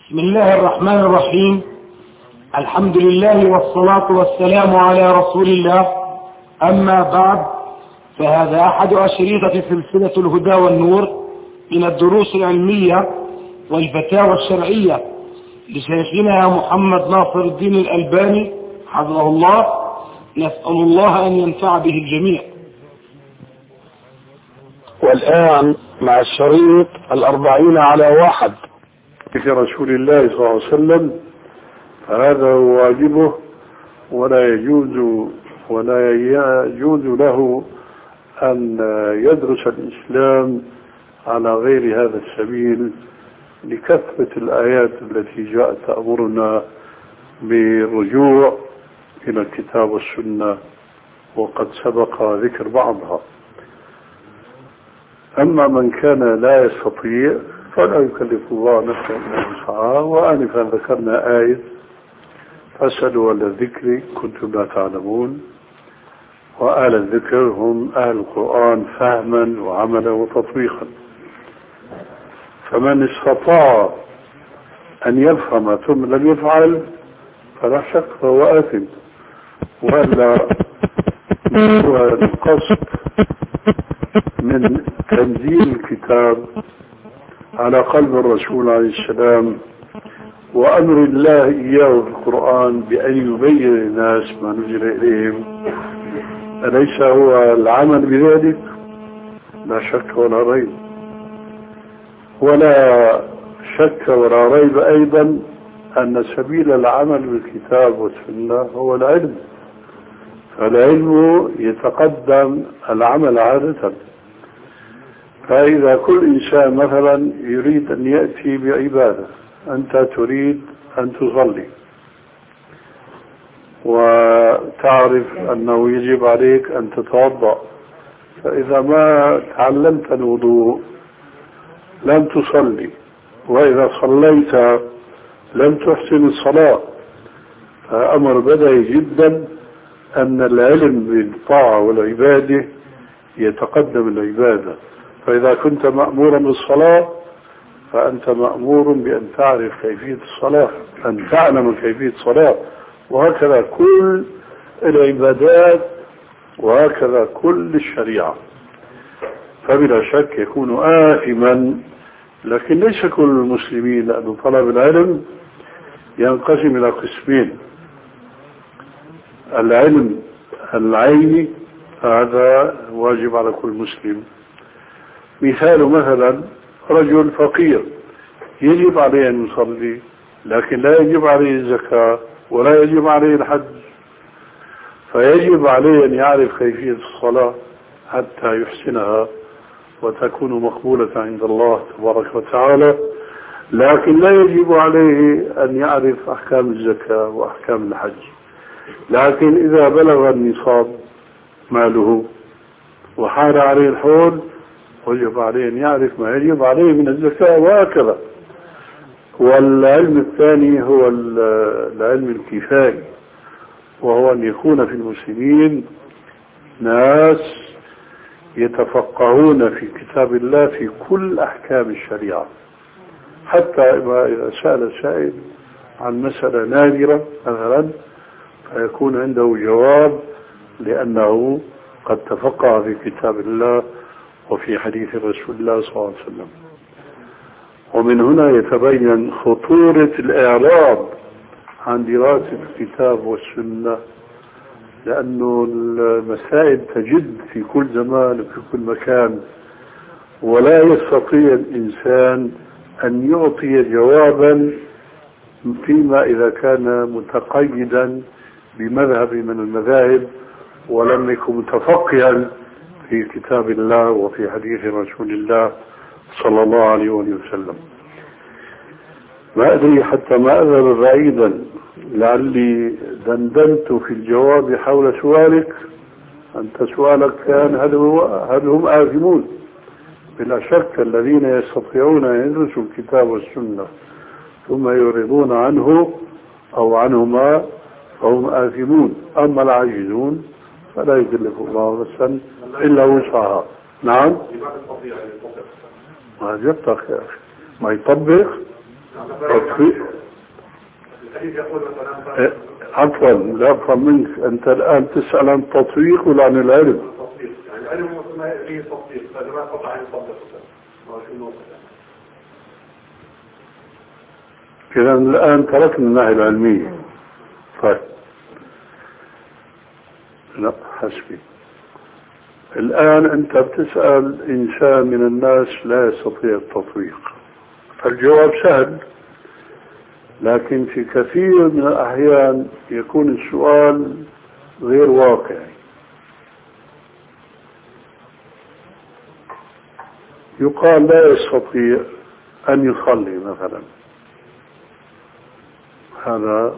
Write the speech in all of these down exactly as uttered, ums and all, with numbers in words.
بسم الله الرحمن الرحيم. الحمد لله والصلاة والسلام على رسول الله. أما بعد، فهذا أحد أشرطة سلسلة الهدى والنور من الدروس العلمية والفتاوى الشرعية لشيخنا محمد ناصر الدين الألباني حفظه الله. نسأل الله أن ينفع به الجميع. والآن مع الشريط الأربعين على واحد في رسول الله صلى الله عليه وسلم، فهذا هو واجبه، ولا يجوز ولا يجوز له أن يدرس الإسلام على غير هذا السبيل لكثرة الآيات التي جاءت تأمرنا بالرجوع إلى الكتاب والسنة، وقد سبق ذكر بعضها. أما من كان لا يستطيع فلا يكلف الله نفسا إلا وسعها. وآنفا ذكرنا آية فاسألوا أهل الذكر كنتم لا تعلمون، وأهل الذكر هم أهل القرآن فهما وعملا وتطبيقا. فمن استطاع أن يفهم ثم لم يفعل فلا شك فهو آثم. ولا هو القصد من تنزيل الكتاب على قلب الرسول عليه السلام وأمر الله إياه في القرآن بأن يبين للناس ما نزل إليهم، أليس هو العمل بذلك؟ لا شك ولا ريب. ولا شك ولا ريب أيضا أن سبيل العمل بالكتاب والسنة هو العلم، فالعلم يتقدم العمل عادة. فإذا كل إنسان مثلا يريد أن يأتي بعبادة، أنت تريد أن تصلي وتعرف أنه يجب عليك أن تتوضأ، فإذا ما تعلمت الوضوء لم تصلي، وإذا صليت لم تحسن الصلاة. فأمر بديهي جدا أن العلم بالطاعة والعبادة يتقدم العبادة. فإذا كنت مأمورا بالصلاة فأنت مأمور بأن تعرف كيفية الصلاة، أن تعلم كيفية الصلاة، وهكذا كل العبادات وهكذا كل الشريعة. فبلا شك يكون آثما، لكن ليس كل المسلمين، لأن طلب العلم ينقسم إلى قسمين: العلم العيني هذا واجب على كل مسلم. مثال مثلا رجل فقير يجب عليه أن يصلي، لكن لا يجب عليه الزكاة ولا يجب عليه الحج، فيجب عليه أن يعرف كيفية الصلاة حتى يحسنها وتكون مقبولة عند الله تبارك وتعالى. لكن لا يجب عليه أن يعرف أحكام الزكاة وأحكام الحج. لكن إذا بلغ النصاب ماله وحال عليه الحول وجب عليه أن يعرف ما يجب عليه من الزكاة، وهكذا. والعلم الثاني هو العلم الكفائي، وهو أن يكون في المسلمين ناس يتفقهون في كتاب الله في كل أحكام الشريعة، حتى إذا سأل سائل عن مسألة نادرة مثلا فيكون عنده جواب، لأنه قد تفقه في كتاب الله وفي حديث رسول الله صلى الله عليه وسلم. ومن هنا يتبين خطورة الإعراض عن دراسة الكتاب والسنة، لأنه المسائل تجد في كل زمان وفي كل مكان، ولا يستطيع الإنسان أن يعطي جوابا فيما إذا كان متقيدا بمذهب من المذاهب ولم يكن متفقها في كتاب الله وفي حديث رسول الله صلى الله عليه وسلم. ما أدري حتى ما أذهب بعيدا، لعلي دندنت في الجواب حول سؤالك. أنت سؤالك كان هل, هو هل هم آثمون؟ بلا شك الذين يستطيعون أن يدرسوا الكتاب والسنة ثم يعرضون عنه أو عنهما فهم آثمون. أما العاجزون فلا يكلف الله نفسا إلا وسعها. نعم، ما يطبق يا أخي، ما يطبق تطبيق. عفوا لا أفهم منك، أنت الآن تسأل عن التطبيق ولا عن العلم؟ التطبيق، يعني العلم ما فيه تطبيق، فإذا ما قطع عن التطبيق. إذا الآن تركنا الناحية العلمية. طيب لا حسبي. الآن أنت بتسأل إنسان من الناس لا يستطيع التطبيق، فالجواب سهل، لكن في كثير من الأحيان يكون السؤال غير واقعي. يقال لا يستطيع أن يصلي مثلا، هذا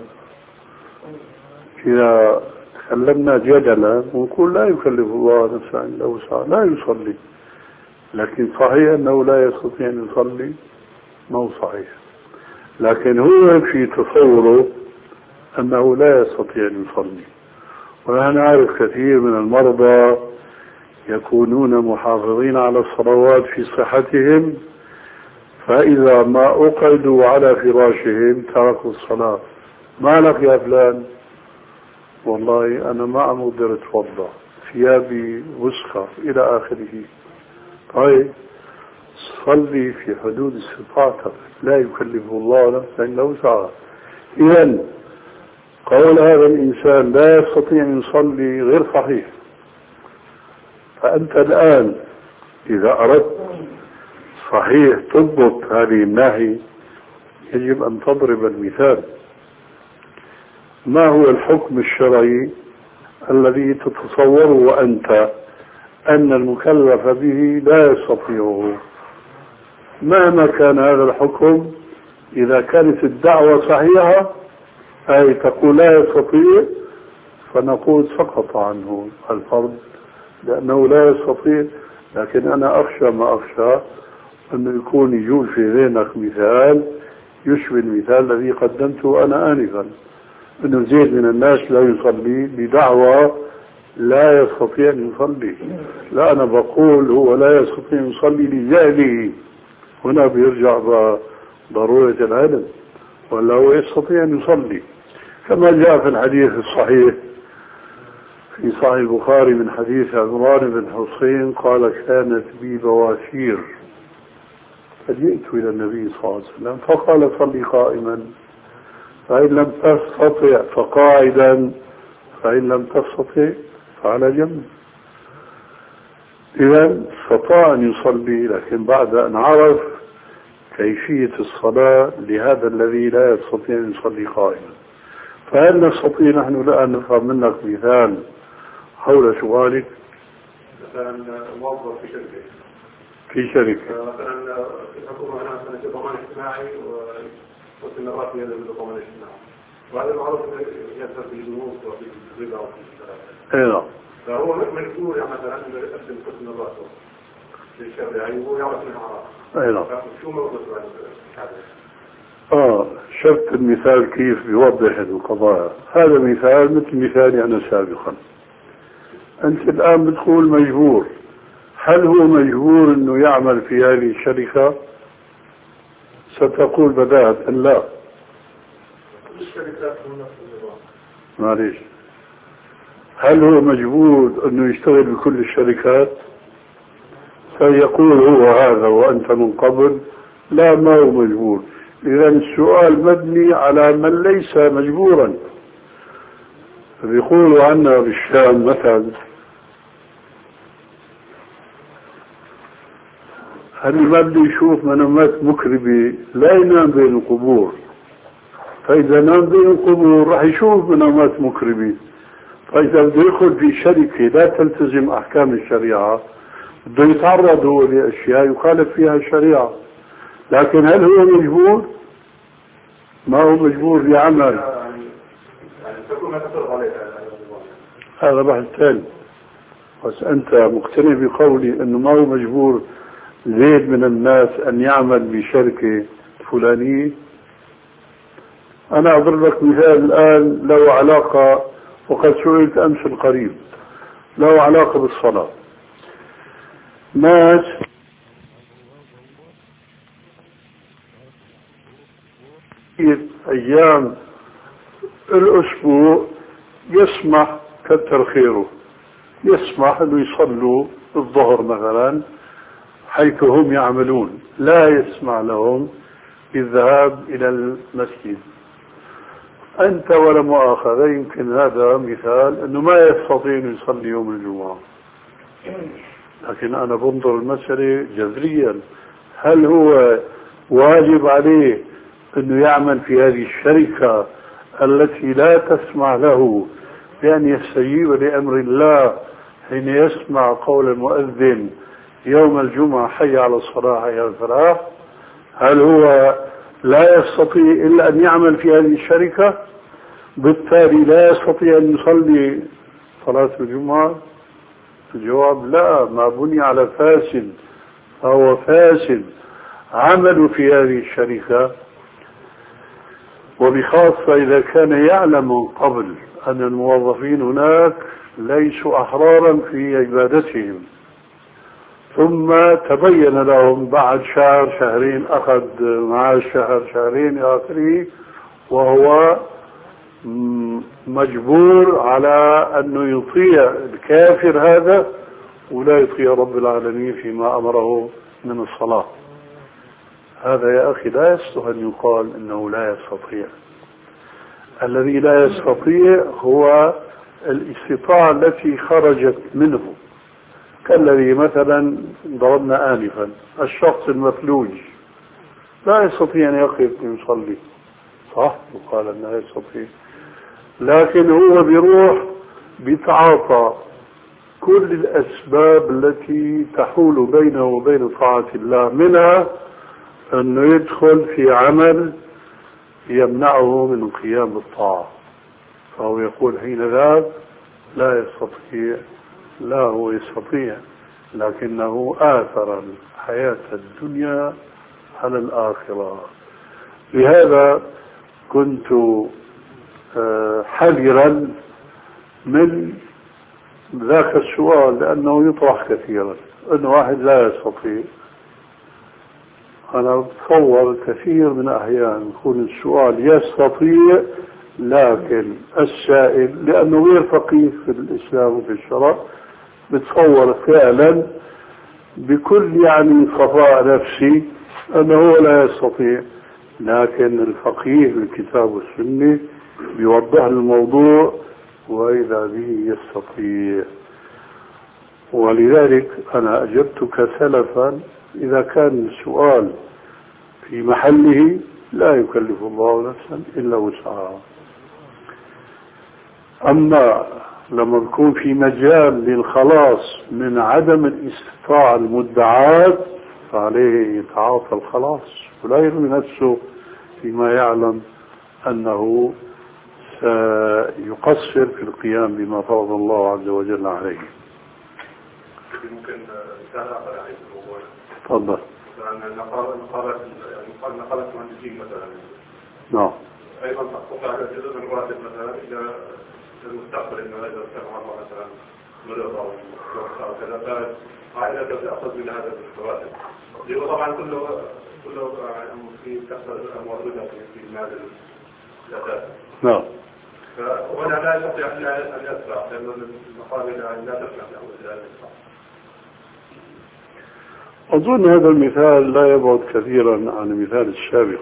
إذا تكلمنا جدلا ونقول لا يكلف الله نفسا إلا وسعها، لا يصلي، لكن صحيح أنه لا يستطيع أن يصلي، ما هو صحيح، لكن هو في تصوره أنه لا يستطيع أن يصلي. ونحن نعرف كثير من المرضى يكونون محافظين على الصلوات في صحتهم، فإذا ما أقعدوا على فراشهم تركوا الصلاة. ما لك يا فلان؟ والله أنا ما عم أقدر أتوضأ، ثيابي وسخة إلى آخره. طيب صلي في حدود استطاعتك، لا يكلف الله نفسا إلا وسعها. إذن قول هذا الإنسان لا يستطيع أن يصلي غير صحيح. فأنت الآن إذا أردت صحيح تضبط هذه الناحية يجب أن تضرب المثال. ما هو الحكم الشرعي الذي تتصوره أنت أن المكلف به لا يستطيعه؟ مهما كان هذا الحكم، إذا كانت الدعوة صحيحة أي تقول لا يستطيع، فنقول سقط عنه الفرض لأنه لا يستطيع. لكن أنا أخشى ما أخشى أنه يكون يجول في ذهنك مثال يشبه المثال الذي قدمته أنا آنفا، أنه زيد من الناس لا يصلي بدعوى لا يستطيع أن يصلي. لا، أنا بقول هو لا يستطيع أن يصلي لجهله. هنا بيرجع ضرورة العلم، ولا هو يستطيع أن يصلي كما جاء في الحديث الصحيح في صحيح البخاري من حديث عمران بن حسين قال كانت بي بواشير فجئت إلى النبي صلى الله عليه وسلم فقال صلي قائما، فإن لم تستطع فقاعدا، فإن لم تستطع فعلى جنب. إذن استطاع أن يصلي، لكن بعد أن عرف كيفية الصلاة لهذا الذي لا يستطيع أن يصلي قائما. فهل نستطيع نحن الآن نفهم منك مثال حول سؤالك؟ مثلا موظف في شركة في شركة مثلا الحكومة هنا مثلا في ضمان اجتماعي واستمرارات في هذا الضمان الاجتماعي، وهذا المعروف يظهر في البنوك وفي الربا وفي الشركات. اي نعم. فهو مجبور يعني مثلا انه يقدم استمرارات في الشركة وهو يعرف منها عراق. اي نعم. شو موضوع هذا؟ اه شفت المثال كيف بيوضح القضايا. هذا مثال مثل مثالي انا سابقا. انت الان بتقول مجبور، هل هو مجبور انه يعمل في هذه الشركة؟ ستقول بداهة لا. معليش، هل هو مجبور انه يشتغل بكل الشركات؟ سيقول هو هذا وانت من قبل لا، ما هو مجبور. اذا السؤال مبني على من ليس مجبورا. بيقولوا عنا بالشام مثلا هل ما بده يشوف منامات مكربة لا ينام بين القبور، فإذا نام بين القبور راح يشوف منامات مكربة. فإذا بده يدخل في شركة لا تلتزم أحكام الشريعة بده يتعرض هو لأشياء يخالف فيها الشريعة. لكن هل هو مجبور؟ ما هو مجبور لعمل. هذا بحث ثاني. بس أنت مقتنع بقولي أنه ما هو مجبور زيد من الناس أن يعمل بشركة فلانية؟ أنا أضرب لك مثال الآن له علاقة، وقد سئلت أمس القريب، له علاقة بالصلاة. ناس بقية أيام الأسبوع يسمح كتر خيره يسمح أنه يصلوا الظهر مثلا حيث هم يعملون، لا يسمح لهم بالذهاب إلى المسجد. أنت ولا مؤاخذة يمكن هذا مثال أنه ما يستطيع أن يصلي يوم الجمعة، لكن أنا بنظر المسألة جذريا، هل هو واجب عليه أنه يعمل في هذه الشركة التي لا تسمح له بأن يستجيب لأمر الله حين يسمع قول المؤذن يوم الجمعة حي على الصلاة حي على الفلاح؟ هل هو لا يستطيع إلا أن يعمل في هذه الشركة بالتالي لا يستطيع أن يصلي صلاة الجمعة؟ الجواب لا، ما بني على فاسد فهو فاسد. عملوا في هذه الشركة، وبخاصة إذا كان يعلم من قبل أن الموظفين هناك ليسوا أحرارا في عبادتهم، ثم تبين لهم بعد شهر شهرين أخذ معاش شهر شهرين إلى آخره، وهو مجبور على أنه يطيع الكافر هذا ولا يطيع رب العالمين فيما أمره من الصلاة. هذا يا أخي لا يصلح أن يقال إنه لا يستطيع. الذي لا يستطيع هو الاستطاعة التي خرجت منه، كالذي مثلا ضربنا آنفا الشخص المفلوج لا يستطيع أن يقف يصلي، صح؟ وقال أنه لا يستطيع، لكن هو بيروح بيتعاطى كل الأسباب التي تحول بينه وبين طاعة الله، منها أنه يدخل في عمل يمنعه من القيام بالطاعة، فهو يقول حين ذاك لا يستطيع. لا، هو يستطيع لكنه آثر الحياة الدنيا على الآخرة. لهذا كنت حذرا من ذاك السؤال لأنه يطرح كثيرا، أن واحد لا يستطيع. أنا أتصور كثير من أحيان يكون السؤال يستطيع، لكن السائل لأنه غير فقيه في الإسلام وفي الشرع بتصور فعلا بكل يعني صفاء نفسي أنه لا يستطيع، لكن الفقيه بالكتاب والسنة بيوضح الموضوع وإذا به يستطيع. ولذلك أنا أجبتك سلفا إذا كان السؤال في محله لا يكلف الله نفسا إلا وسعها. أما لما نكون في مجال للخلاص من عدم الاستطاعة المدعاة فعليه يتعاطى الخلاص ولا يرمي نفسه فيما يعلم أنه سيقصر في القيام بما فرض الله عز وجل عليه. ممكن سهل أقل عليه الموضوع. تفضل. نقابة نقابة نقابة مهندسين مثلا. نعم. أيضا تقطع جزء من الراتب مثلا إلى المستقبل إنه إذا كان عمره مثلا مرض أو أو كذا فعائلة تأخذ من هذا الراتب. لأنه طبعا كله كله في كسر موجودة في المال الأساسي. نعم. وأنا لا أستطيع أن يدفع لأن المقابل لا تسمح له إلى الإدفاع. أظن هذا المثال لا يبعد كثيرا عن المثال السابق،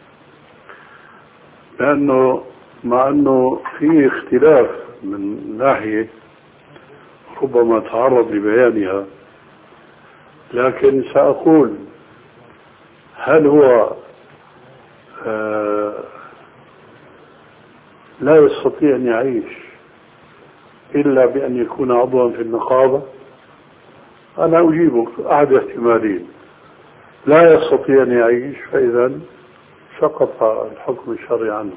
لأنه مع أنه في اختلاف من ناحية ربما تعرض لبيانها، لكن سأقول هل هو آه لا يستطيع أن يعيش إلا بأن يكون عضوا في النقابة؟ أنا أجيبك أحد احتمالين: لا يستطيع أن يعيش فإذا سقط الحكم الشرعي عنه،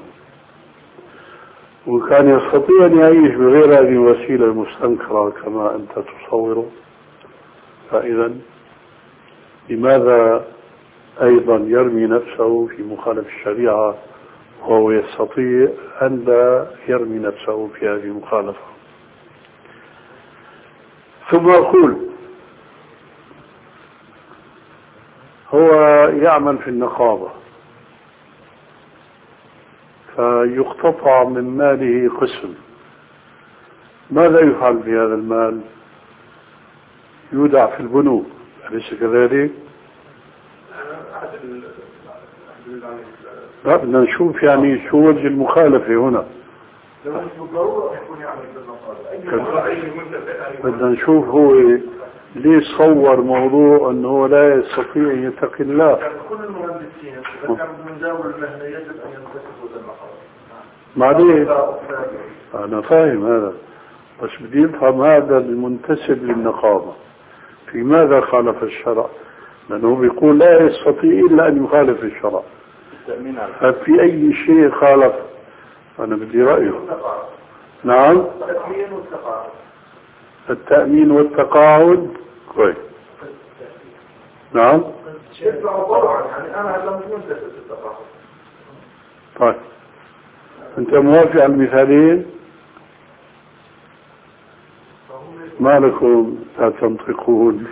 وكان يستطيع أن يعيش بغير هذه الوسيلة المستنكرة كما أنت تصوره، فإذا لماذا أيضا يرمي نفسه في مخالفة الشريعة وهو يستطيع أن لا يرمي نفسه في هذه المخالفة؟ ثم أقول هو يعمل في النقابة فيقتطع من ماله قسم، ماذا يفعل بهذا المال؟ يودع في البنوك، أليس كذلك؟ لا، بدنا نشوف يعني شو وجه المخالفة هنا. بدنا نشوف هو ليه صور موضوع انه هو لا يستطيع ان يتقي الله. كل المهندسين اذا كانوا من ذوي المهنه يجب ان ينتسبوا للمقام. معليه انا فاهم هذا، بس بدي افهم هذا المنتسب للنقابه في ماذا خالف الشرع؟ لانه بيقول لا يستطيع الا ان يخالف الشرع. ففي اي شيء خالف؟ انا بدي رايه. نعم، التأمين والتقاعد. التأمين والتقاعد كويس. نعم، يدفع طبعا، يعني انا لم منتسب للتقاعد. طيب انت موافق على المثالين؟ ما لكم لا تنطقون؟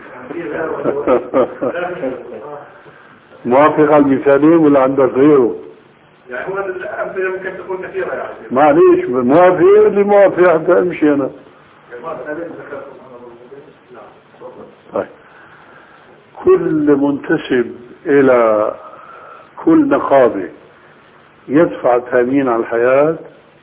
موافق على المثالين ولا عندك غيره؟ يعني هو الأمثلة ممكن تكون كثيرة يعني. معليش، موافق اللي موافق حتى امشي انا. طيب، كل منتسب الى كل نقابة يدفع تأمين على الحياة؟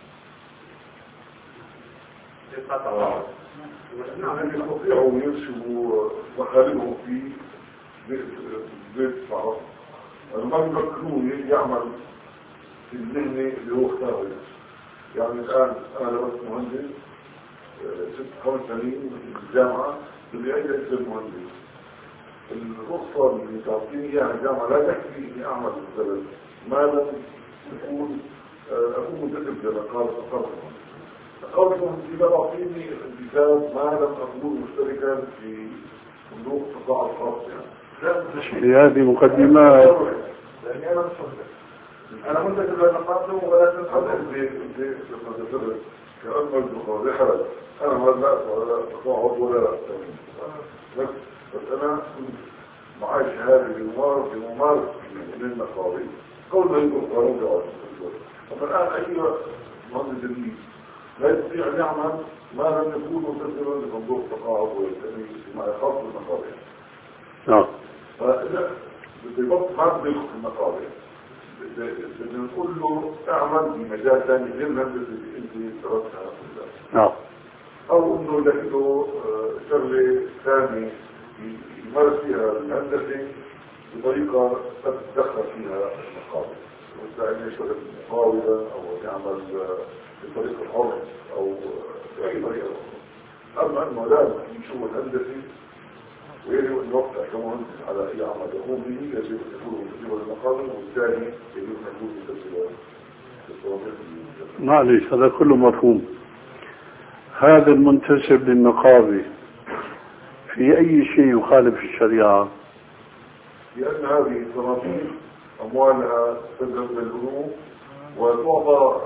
يدفع طبعا. نعم، يستطيعوا يرسموا مخالبهم في بيت صعب. ما يفكرون يعمل في المهنة اللي هو اختاره. يعني الآن أنا درست مهندس ست خمس سنين في الجامعة، بدي أجي أصير مهندس. الرخصة اللي تعطيني إياها الجامعة لا تكفي إني أعمل في البلد ما لم يكون أكون منتسب لنقابة القرن. نقابة المهندسين لا تعطيني امتياز ما لم أكون مشتركا في صندوق القطاع الخاص. يعني هذه مقدمات. لأني أنا مش مهندس. أنا منتسب لنقابة ولكن أدخل في في في كأنه الدخول حرج. أنا ما لا ولا تقاعد ولا بس بس أنا معي شهادة بممارسة بممارسة من النقابة. قول ما يكون قانون جواز. أما الآن أي مهندس جديد لا يستطيع أن يعمل ما لم يكون منتسبا لصندوق التقاعد والتأمين فيما يخص بالنقابة. نعم. فلا بالضبط ما بدخل في النقابة. بدنا نقول له اعمل في مجال ثاني غير الهندسة اللي انت درستها. نعم. او انه له شغله ثانيه يمارس فيها الهندسه بطريقه تتدخل فيها النقابه، مثل يشتغل مقاولا او يعمل بطريقه حر او باي طريقه. اما انه لازم يشوف الهندسه ويجب ان يوقع كمهندس على اي عمل يقوم به، يجب ان يكون منتسبا للنقابه، والثاني يجب ان يكون منتسبا للصوابع. معليش، هذا كله مفهوم. هذا المنتسب للنقابة في أي شيء يخالف الشريعة؟ لأن هذه الصناديق أموالها تذهب للبنوك وتعطى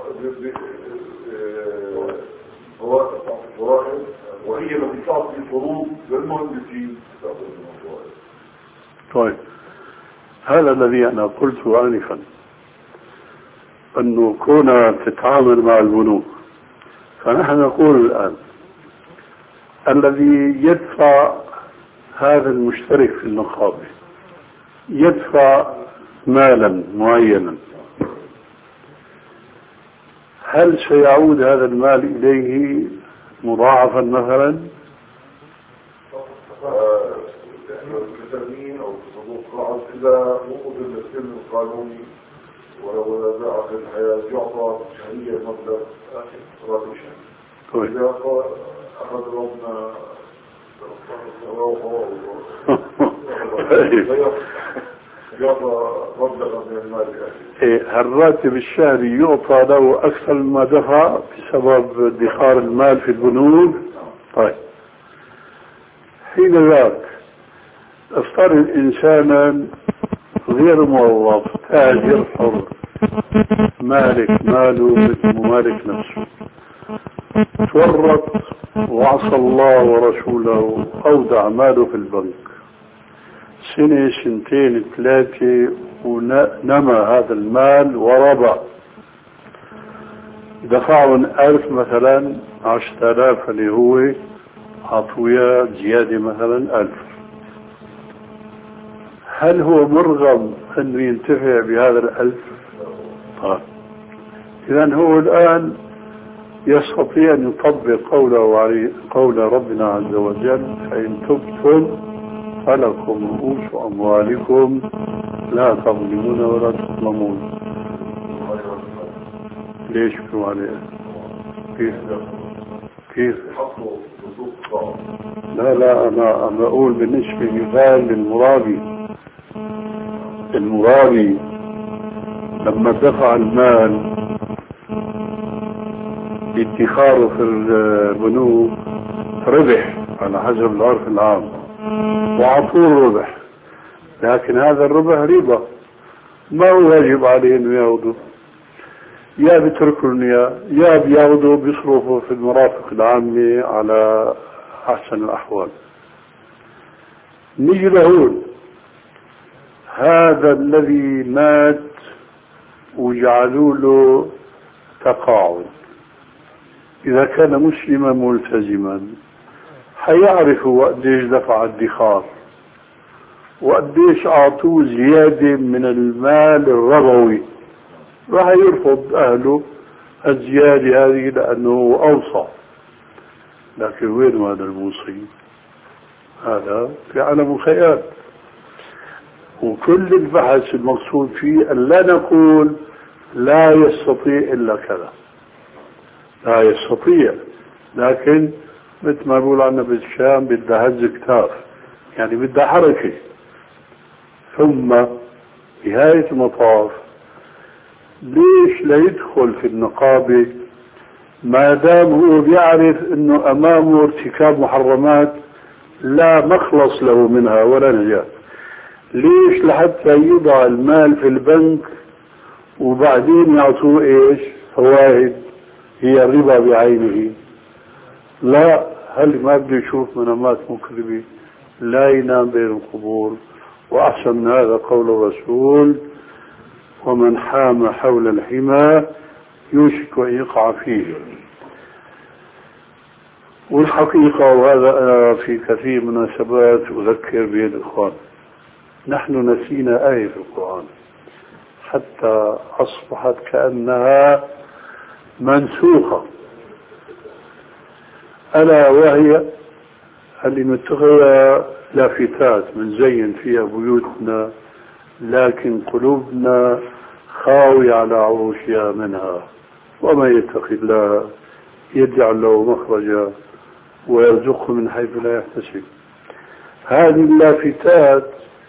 فوائد، وهي التي تعطي فروض للمهندسين. طيب، هذا الذي أنا قلته آنفا، أنه كونها تتعامل مع البنوك، فنحن نقول الآن الذي يدفع هذا المشترك في النقابة يدفع مالا معينا، هل سيعود هذا المال إليه مضاعفا مثلا؟ كتامين أو صندوق قاعد إذا وقف السن القانوني ولو باع في الحياة يعطى شهريا مبلغ راتب شهري. إذا أخذ ربنا روحه يعطى مبلغ من المال. الراتب الشهري يعطى له أكثر مما دفع بسبب ادخار المال في البنوك. طيب، حين ذاك افترض إنسانا غير موظف تاجر حر مالك ماله مثل مالك نفسه، تورط وعصى الله ورسوله أودع ماله في البنك سنة سنتين ثلاثة ونمى هذا المال وربع، دفعهم ألف مثلا عشرة آلاف اللي هو عطوية زيادة مثلا ألف، هل هو مرغم أنه ينتفع بهذا الألف؟ طيب إذن هو الآن يستطيع أن يطبق قوله عليه قول ربنا عز وجل: فإن تبتم فلكم رؤوس أموالكم لا تظلمون ولا تظلمون. ليش بيقولوا عليه؟ كيف؟ كيف؟ لا لا أنا أنا أقول بالنسبة مثال للمرابي. المرابي لما دفع المال ادخاره في البنوك ربح على حسب العرف العام وعطوه الربح، لكن هذا الربح ربا ما هو واجب عليه انه ياخذه، يا بتركوا يا يا بياخذوا بيصرفوا في المرافق العامة على احسن الاحوال. نيجي لهون، هذا الذي مات وجعلوا له تقاعد، إذا كان مسلما ملتزما حيعرف وقديش دفع الادخار وقديش أعطوه زيادة من المال الربوي، راح يرفض أهله الزيادة هذه لأنه أوصى. لكن وين هذا الموصي؟ هذا في عالم الخيال. وكل البحث المقصود فيه أن لا نقول لا يستطيع إلا كذا، لا يستطيع، لكن مثل ما بقول عنا بالشام بدها هز كتاف، يعني بدها حركة. ثم نهاية المطاف ليش لا يدخل في النقابة ما دام هو بيعرف انه امامه ارتكاب محرمات لا مخلص له منها ولا نجاة؟ ليش لحتى يضع المال في البنك وبعدين يعطوه ايش؟ فوائد هي الربا بعينه؟ لا، هل ما بده يشوف منامات مكذبة؟ لا ينام بين القبور. وأحسن من هذا قول الرسول: ومن حام حول الحمى يوشك أن يقع فيه. والحقيقة، وهذا في كثير من المناسبات أذكر به الإخوان، نحن نسينا آية في القرآن حتى أصبحت كأنها منسوخة، ألا وهي اللي متخذة لافتات من زين فيها بيوتنا لكن قلوبنا خاوية على عروشها منها. ومن يتق الله يجعل له مخرجا ويرزقه من حيث لا يحتسب. هذه اللافتات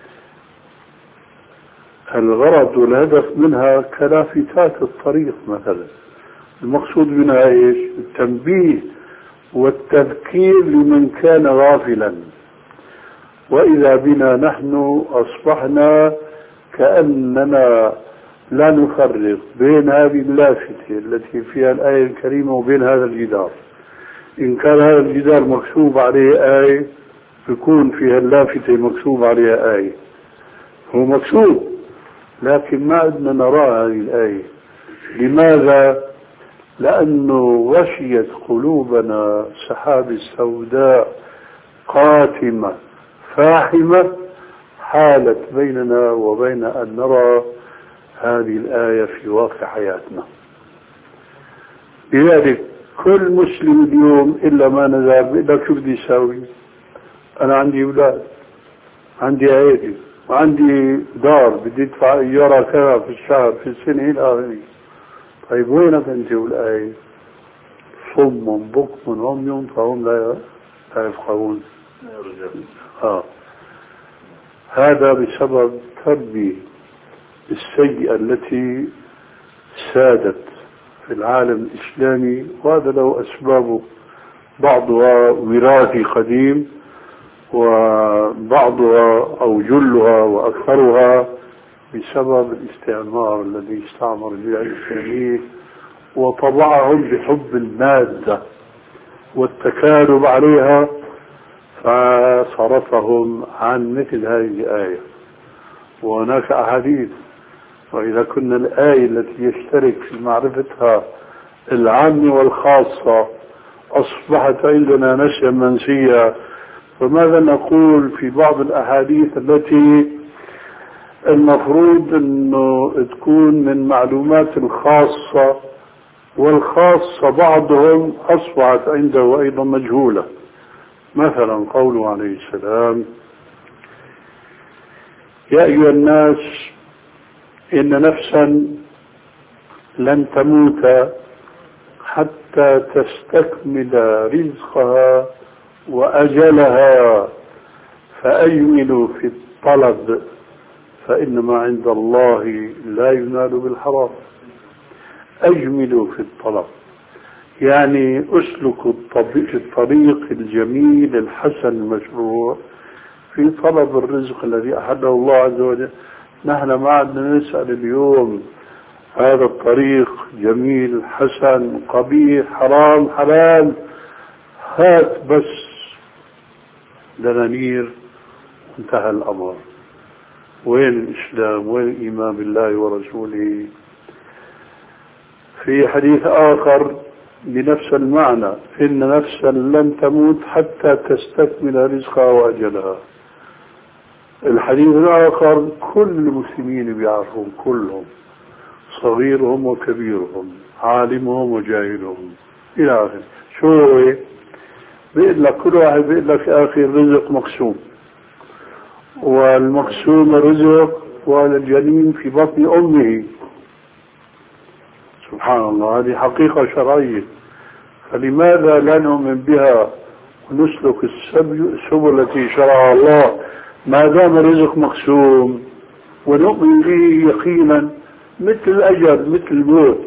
الغرض والهدف منها كلافتات الطريق مثلا، المقصود منها ايش؟ التنبيه والتذكير لمن كان غافلا. وإذا بنا نحن أصبحنا كأننا لا نفرق بين هذه اللافتة التي فيها الآية الكريمة وبين هذا الجدار. إن كان هذا الجدار مكتوب عليه آية يكون فيها اللافتة مكتوب عليها آية، هو مكتوب لكن ما عدنا نرى هذه الآية. لماذا؟ لأنه غشيت قلوبنا سحاب السوداء قاتمة فاحمة حالت بيننا وبين أن نرى هذه الآية في واقع حياتنا. لذلك كل مسلم اليوم إلا ما نذهب بيقول لك شو بدي أسوي؟ أنا عندي أولاد، عندي عائلة، وعندي دار بدي أدفع إيجارها كذا في الشهر في السنة إلى آخره. طيب وينك أنت والآية؟ صم بكم عمي فهم لا يفقهون. آه. هذا بسبب التربية السيئة التي سادت في العالم الإسلامي، وهذا له أسبابه، بعضها وراثي قديم وبعضها أو جلها وأكثرها بسبب الاستعمار الذي استعمر البيئة الإسلامية وطبعهم بحب المادة والتكالب عليها، فصرفهم عن مثل هذه الآية. وهناك أحاديث، وإذا كنا الآية التي يشترك في معرفتها العامة والخاصة أصبحت عندنا نسيا منسيا. فماذا نقول في بعض الأحاديث التي المفروض أنه تكون من معلومات الخاصة، والخاصة بعضهم أصبحت عنده أيضا مجهولة؟ مثلا قوله عليه السلام: يا أيها الناس إن نفسا لن تموت حتى تستكمل رزقها وأجلها فأجملوا في الطلب فإنما عند الله لا ينال بالحرام. أجملوا في الطلب يعني أسلكوا الطريق الجميل الحسن المشروع في طلب الرزق الذي أحده الله عز وجل. نحن ما عندنا نسأل اليوم هذا الطريق جميل حسن قبيح حرام حلال، هات بس دنانير انتهى الأمر. وين الإسلام؟ وين الإيمان بالله ورسوله؟ في حديث آخر بنفس المعنى: إن نفسا لن تموت حتى تستكمل رزقها وأجلها. الحديث الآخر كل المسلمين بيعرفون كلهم، صغيرهم وكبيرهم، عالمهم وجاهلهم إلى آخره. شو هو؟ بيقول لك كل واحد بيقول لك يا أخي الرزق مقسوم، والمقسوم الرزق والجنين في بطن أمه. سبحان الله، هذه حقيقة شرعية. فلماذا لا نؤمن بها ونسلك السبل التي شرعها الله ما دام الرزق مقسوم، ونؤمن به يقينا مثل الأجل مثل الموت؟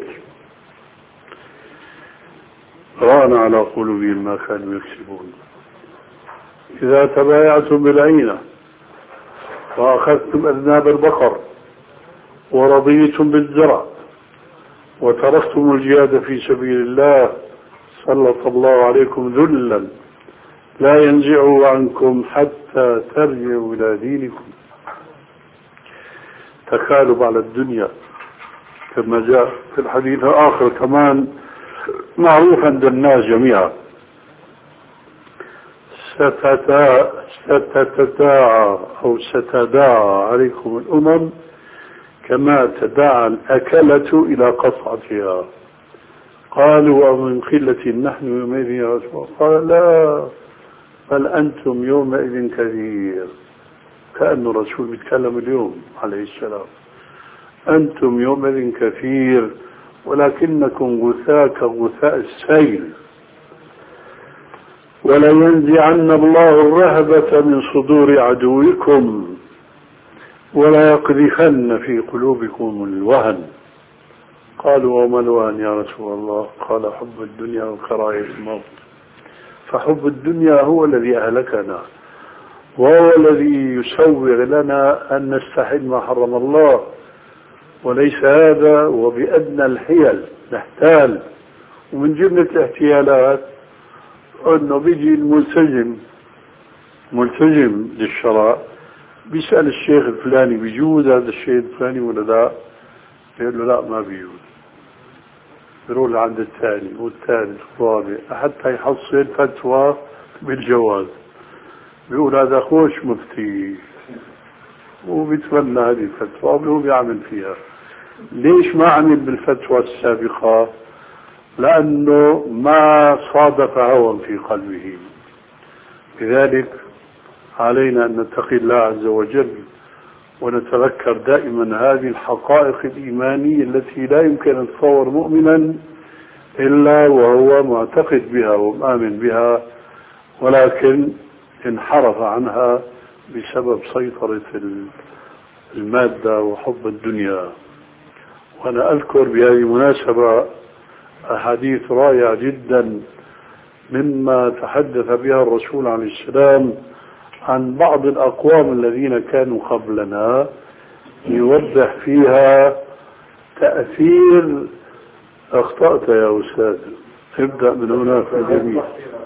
ران على قلوبهم ما كانوا يكسبون. إذا تبايعتم بالعينة وأخذتم أذناب البقر ورضيتم بالزرع وتركتم الجهاد في سبيل الله سلط الله عليكم ذلا لا ينزعه عنكم حتى ترجعوا إلى دينكم. تكالب على الدنيا كما جاء في الحديث الآخر كمان معروف عند الناس جميعا: ستتداعى أو ستداعى عليكم الأمم كما تداعى الأكلة إلى قطعتها. قالوا ومن قلة نحن يومئذ يا رسول الله؟ قال لا، بل أنتم يومئذ كثير. كأنه الرسول بيتكلم اليوم عليه السلام. أنتم يومئذ كثير ولكنكم غثاء كغثاء السيل. ولا ينزعن الله الرهبة من صدور عدوكم ولا يقذفن في قلوبكم الوهن. قالوا وما الوهن يا رسول الله؟ قال حب الدنيا وكراهية الموت. فحب الدنيا هو الذي أهلكنا، وهو الذي يسوغ لنا أن نستحل ما حرم الله، وليس هذا وبأدنى الحيل نحتال. ومن جملة الاحتيالات أنه بيجي الملتزم ملتزم للشراء بيسأل الشيخ الفلاني بيجوز هذا الشيء الفلاني ولا لا؟ يقول له لا ما بيجوز. يروح عند الثاني والثالث والرابع حتى يحصل فتوى بالجواز. بيقول هذا خوش مفتي وبيتمنى هذه الفتوى وهو بيعمل فيها. ليش ما عمل بالفتوى السابقة؟ لأنه ما صادف هوى في قلبه. لذلك علينا أن نتقي الله عز وجل ونتذكر دائما هذه الحقائق الإيمانية التي لا يمكن أن تصور مؤمنا إلا وهو معتقد بها ومآمن بها، ولكن انحرف عنها بسبب سيطرة المادة وحب الدنيا. وأنا أذكر بهذه المناسبة أحاديث رائعة جدا مما تحدث بها الرسول عليه السلام عن بعض الأقوام الذين كانوا قبلنا، يوضح فيها تأثير. أخطأت يا أستاذ، ابدأ من هنا في الجميع.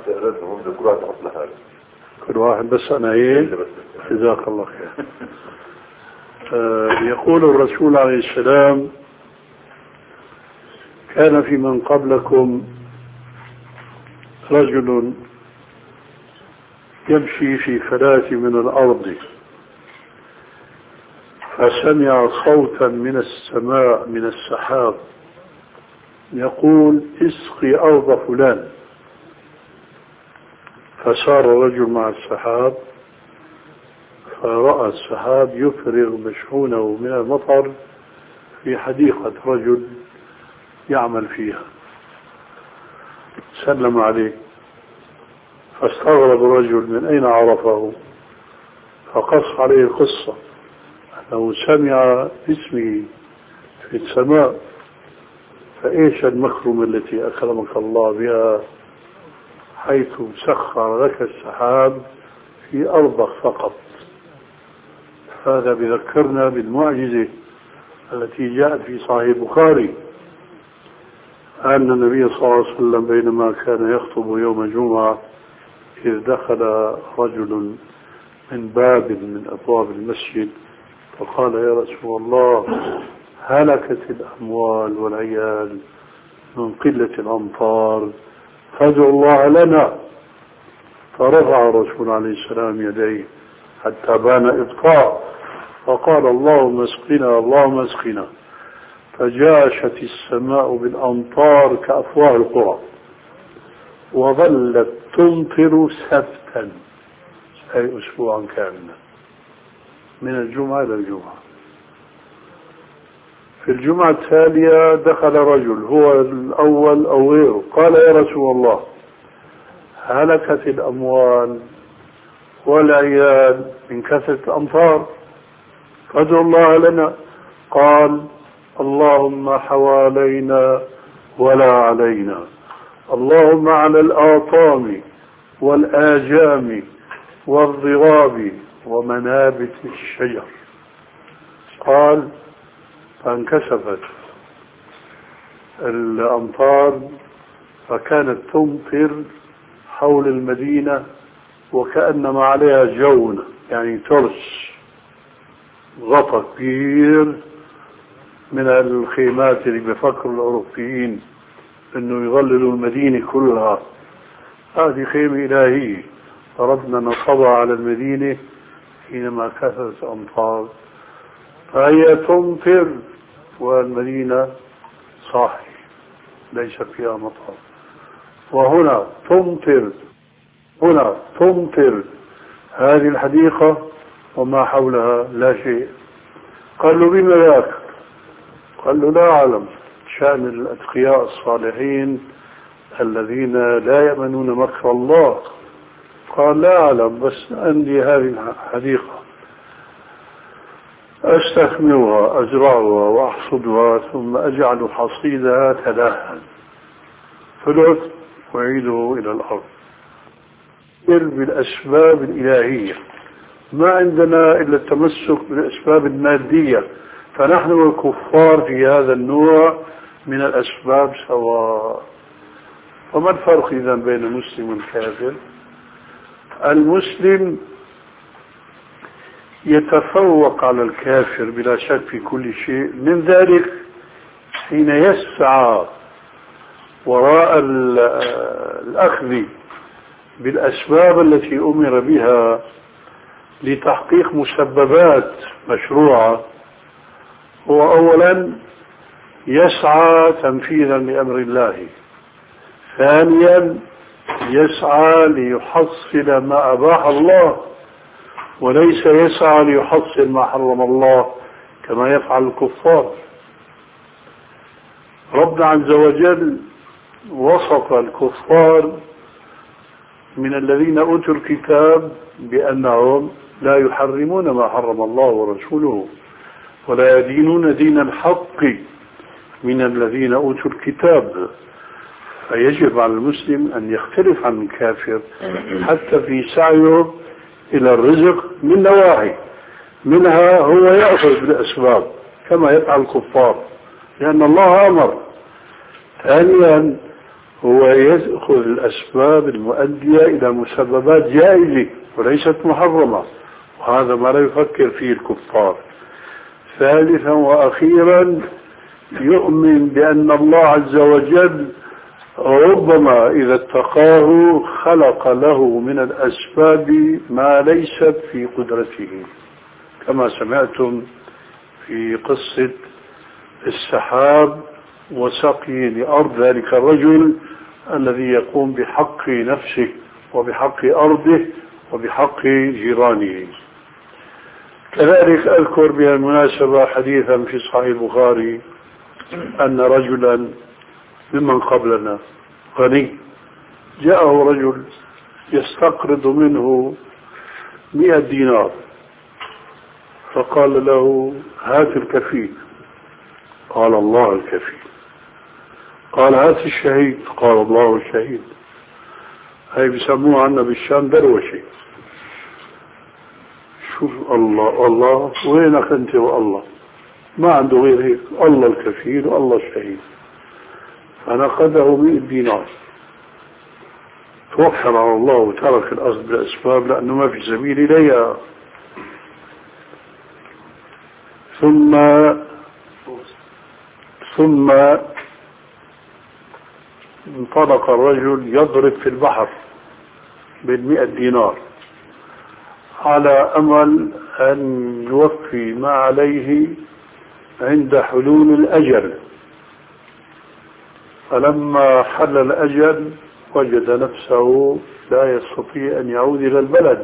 كل واحد بس أنا إيه جزاك الله خير. آه يقول الرسول عليه السلام كان في من قبلكم رجل يمشي في فلاة من الأرض فسمع صوتا من السماء من السحاب يقول اسقي أرض فلان، فسار الرجل مع السحاب فرأى السحاب يفرغ مشحونه من المطر في حديقة رجل يعمل فيها، سلم عليه فاستغرب الرجل من أين عرفه، فقص عليه القصة أنه سمع اسمه في السماء، فإيش المكرمة التي أكرمك الله بها حيث سخر لك السحاب في أرضك فقط. هذا بذكرنا بالمعجزة التي جاءت في صحيح البخاري أن النبي صلى الله عليه وسلم بينما كان يخطب يوم الجمعة إذ دخل رجل من باب من أبواب المسجد فقال يا رسول الله هلكت الأموال والعيال من قلة الأمطار فادعوا الله لنا. فرفع الرسول عليه السلام يديه حتى بان إبطاء فقال اللهم اسقنا اللهم اسقنا، فجاشت السماء بالأمطار كأفواه القرى وظلت تمطر سبتا أي أسبوعا كاملا من الجمعة إلى الجمعة. في الجمعة التالية دخل رجل هو الأول أو غيره قال يا رسول الله هلكت الأموال والعيال من كثرة الأمطار فادعوا الله لنا. قال اللهم حوالينا ولا علينا، اللهم على الآطام والآجام والضراب ومنابت الشجر. قال فانكشفت الأمطار فكانت تمطر حول المدينة وكأنما عليها جونة يعني ترس غطى كبير من الخيمات اللي بفكر الأوروبيين انه يظللوا المدينة كلها. هذه خيمة إلهية ربنا نصبها على المدينة حينما كثرت أمطار، فهي تمطر والمدينة صاحي ليس فيها مطر، وهنا تمطر هنا تمطر هذه الحديقة وما حولها لا شيء. قال له بما ذاك؟ قال له لا أعلم، شأن الأتقياء الصالحين الذين لا يأمنون مكر الله. قال لا أعلم، بس عندي هذه الحديقة أستثمرها أزرعها وأحصدها ثم أجعل حصيدها تلاها ثلث وأعيده إلى الأرض. بالأسباب الإلهية، ما عندنا إلا التمسك بالأسباب المادية، فنحن والكفار في هذا النوع من الأسباب سواء. وما الفرق إذن بين المسلم والكافر؟ المسلم يتفوق على الكافر بلا شك في كل شيء، من ذلك حين يسعى وراء الأخذ بالأسباب التي أمر بها لتحقيق مسببات مشروعة. هو أولا يسعى تنفيذا لأمر الله، ثانيا يسعى ليحصل ما أباح الله وليس يسعى ليحصل ما حرم الله كما يفعل الكفار. ربنا عز وجل وصف الكفار من الذين أوتوا الكتاب بأنهم لا يحرمون ما حرم الله ورسوله ولا يدينون دين الحق من الذين أوتوا الكتاب. فيجب على المسلم أن يختلف عن الكافر حتى في سعيه إلى الرزق من نواحي، منها هو يأخذ بالأسباب كما يفعل الكفار لأن الله أمر. ثانيا هو يأخذ الأسباب المؤدية إلى مسببات جائزة وليست محرمة، وهذا ما لا يفكر فيه الكفار. ثالثا وأخيرا يؤمن بأن الله عز وجل ربما إذا اتقاه خلق له من الأسباب ما ليست في قدرته، كما سمعتم في قصة السحاب وسقي لأرض ذلك الرجل الذي يقوم بحق نفسه وبحق أرضه وبحق جيرانه. كذلك أذكر بالمناسبة حديثا في صحيح البخاري أن رجلا ممن قبلنا غني جاءه رجل يستقرض منه مئة دينار، فقال له هات الكفيل، قال الله الكفيل. قال هات الشهيد، قال الله الشهيد. هاي بيسموها عنا بالشام دروشي. شوف الله الله وينك انت والله، ما عنده غير هيك، الله الكفيل والله الشهيد. فنقده مئة دينار، توكل على الله وترك الأصل بالأسباب لأنه ما في سبيل إليها. ثم ثم انطلق الرجل يضرب في البحر بالمئة دينار على أمل أن يوفي ما عليه عند حلول الأجل. فلما حل الأجل وجد نفسه لا يستطيع أن يعود إلى البلد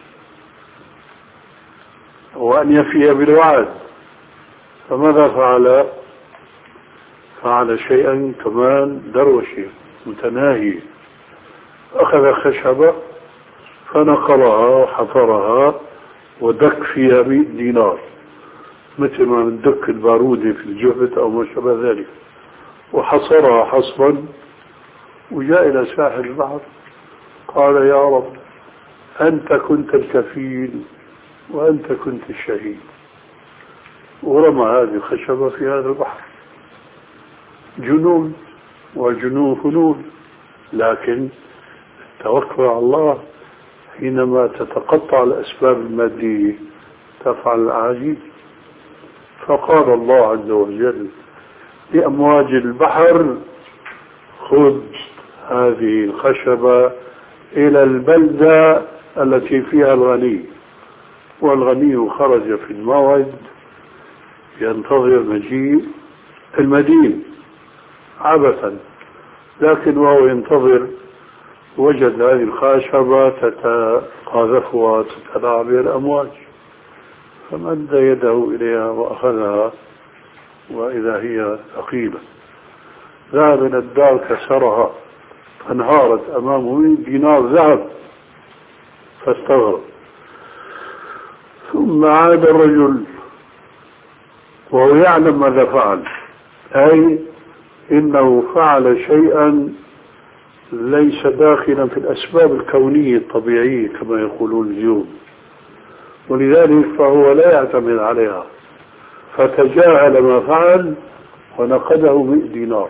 وأن يفي بالوعد. فماذا فعل؟ فعل شيئا كمان دروشي متناهي، أخذ خشبة فنقرها وحفرها ودك فيها مئة دينار مثل ما ندك البارودة في الجهد أو ما شابه ذلك، وحصرها حصرا وجاء إلى ساحل البحر قال يا رب أنت كنت الكفيل وأنت كنت الشهيد، ورمى هذه الخشبة في هذا البحر. جنون، والجنون فنون، لكن التوكل على الله حينما تتقطع الأسباب المادية تفعل العجيب. فقال الله عز وجل لأمواج البحر خذ هذه الخشبة إلى البلدة التي فيها الغني، والغني خرج في الموعد ينتظر مجيء المدين عبثا، لكن وهو ينتظر وجد هذه الخشبة تتقاذفها وتتلاعب بها الأمواج، فمد يده إليها وأخذها وإذا هي ثقيلة. ذهب إلى الدار كسرها فانهارت أمامه مئة دينار ذهب فاستغرب. ثم عاد الرجل وهو يعلم ماذا فعل، أي إنه فعل شيئا ليس داخلا في الأسباب الكونية الطبيعية كما يقولون اليوم، ولذلك فهو لا يعتمد عليها، فتجاهل ما فعل ونقده مئة دينار.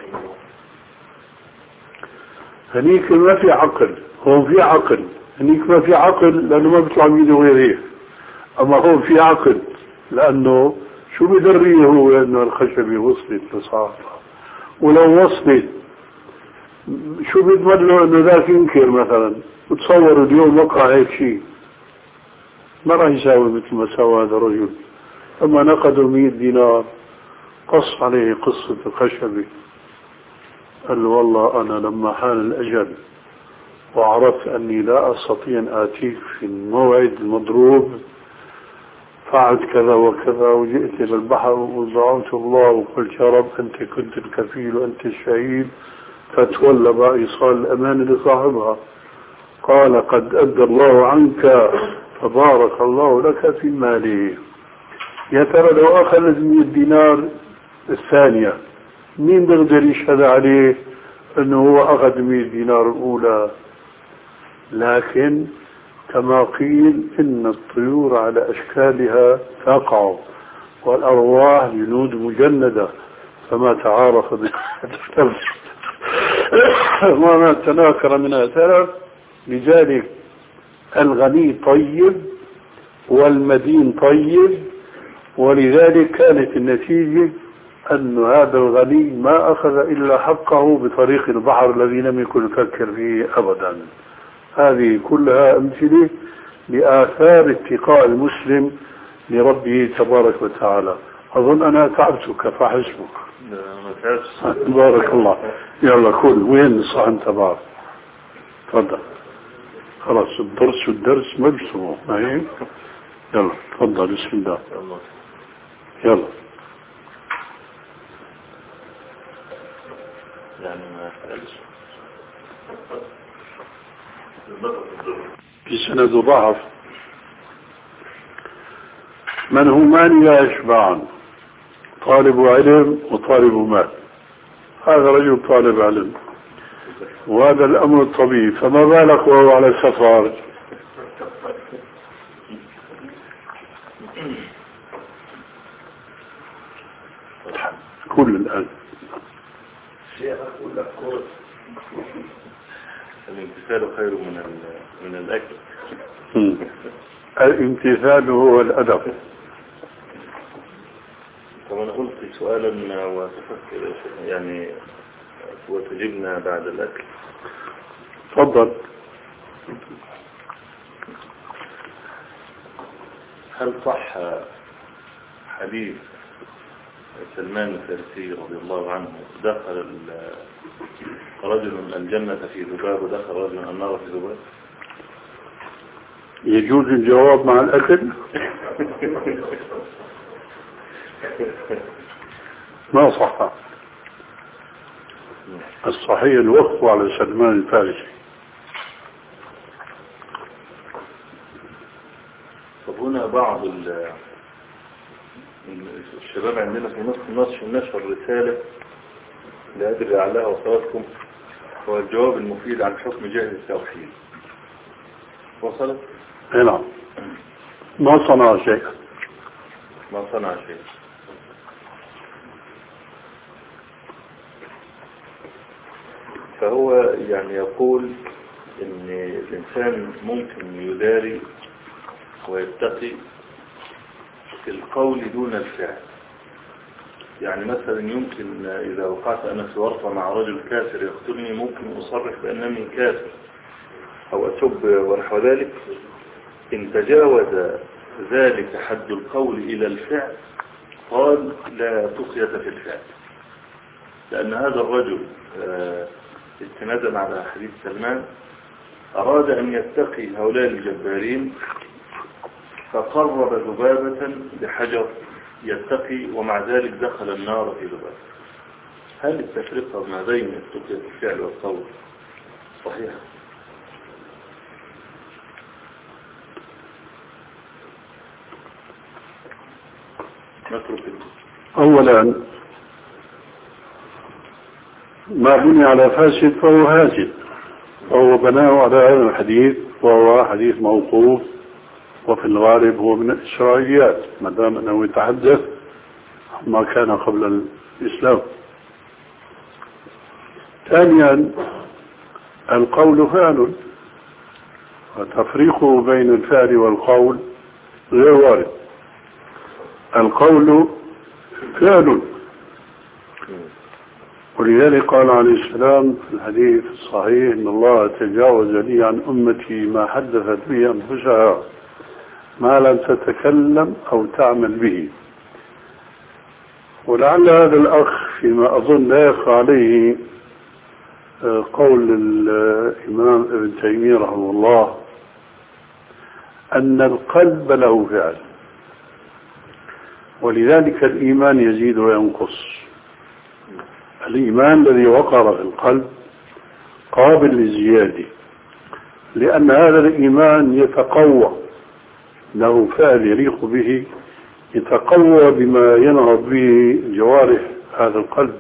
هنيك ما في عقل، هون في عقل، هنيك ما في عقل لأنه ما بيطلع بيده غير هيك، أما هون في عقل لأنه شو بدريه هو أنه الخشبة وصلت لصاحبها، ولو وصلت شو بيضمن له أنه ذاك ينكر مثلا، وتصور اليوم وقع هيك شيء ما راح يساوي مثل ما سوى هذا الرجل. أما نقدوا مئة دينار قص عليه قصة الخشبة، قال له والله أنا لما حان الأجل وعرفت أني لا أستطيع أن آتيك في الموعد المضروب فعلت كذا وكذا، وجئت إلى البحر ودعوت الله وقلت يا رب أنت كنت الكفيل وأنت الشهيد، فتولى بإيصال الأمان لصاحبها. قال قد أدى الله عنك فبارك الله لك في ماله. يا ترى لو أخذ مئة دينار الثانية مين بيقدر يشهد عليه أنه هو أخذ مئة دينار الأولى؟ لكن كما قيل إن الطيور على أشكالها تقع والأرواح جنود مجندة، فما تعارف وما تناكر منها تلف. لذلك الغني طيب والمدين طيب، ولذلك كانت النتيجة أن هذا الغني ما أخذ إلا حقه بطريق البحر الذي لم يكن يفكر فيه أبدا. هذه كلها أمثلة لآثار اتقاء المسلم لربه تبارك وتعالى. أظن أنا تعبتك فحسبك. بارك الله. يلا كل وين الصحن تبعك؟ تفضل. خلاص الدرس والدرس مجسوم ما هيك؟ يلا تفضل بسم الله. يلا. يعني ما أسألش في سند ضعف. من همان لا يشبعان، طالب علم وطالب مال. هذا رجل طالب علم وهذا الأمر الطبيعي، فما بالك وهو على سفر. كل الآن الامتثال خير من من الأكل. الامتثال هو الأدب. طب أنا قلت سؤالا وتفكر يعني وتجبنا بعد الأكل. تفضل. هل صح حديث سلمان الفارسي رضي الله عنه دخل رجل الجنة في ذباب ودخل رجل النار في ذباب؟ يجوز الجواب مع الأكل؟ ما صح. الصحيح الوقف على سلمان الفارسي. طب هنا بعض الشباب عندنا في نص نشر رسالة لا أدري عليها وصلتكم، هو الجواب المفيد عن حكم جهل التوحيد. وصلت؟ نعم. ما صنع شيء. ما صنع شيء. فهو يعني يقول ان الانسان ممكن يداري ويتقي في القول دون الفعل. يعني مثلا يمكن اذا وقعت انا في ورطة مع رجل كافر يقتلني ممكن اصرح بانني كافر او اسب ونحو ذلك. ان تجاوز ذلك حد القول الى الفعل قال لا تقية في الفعل، لان هذا الرجل استنادا على حديث سلمان أراد أن يتقي هؤلاء الجبارين فقرب ذبابة بحجر يتقي ومع ذلك دخل النار في ذبابة. هل التفرقة ما بين التقية الفعل والقول صحيحة؟ نترك. أولا ما بني على فاسد فهو هاسد، وهو بناه على هذا الحديث وهو حديث موقوف، وفي الغالب هو من الإسرائيليات ما دام أنه يتحدث ما كان قبل الإسلام. ثانيا القول فعل، وتفريقه بين الفعل والقول غير وارد. القول فعل، ولذلك قال عليه السلام في الحديث الصحيح إن الله تجاوز لي عن أمتي ما حدثت به أنفسها ما لم تتكلم أو تعمل به. ولعل هذا الأخ فيما أظن لا يخفى عليه قول الإمام ابن تيمية رحمه الله أن القلب له فعل، ولذلك الإيمان يزيد وينقص. الإيمان الذي وقر في القلب قابل للزيادة، لأن هذا الإيمان يتقوى، له فعل يليق به، يتقوى بما ينهض به جوارح هذا القلب.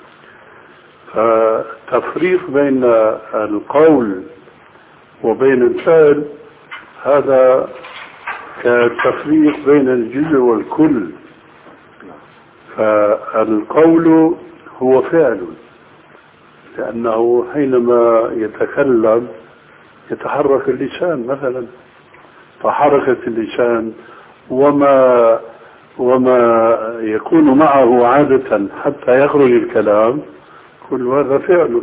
فتفريق بين القول وبين الفعل هذا كتفريق بين الجزء والكل. فالقول هو فعل، لأنه حينما يتكلم يتحرك اللسان مثلا، فحركة اللسان وما وما يكون معه عادة حتى يخرج الكلام كل هذا فعل.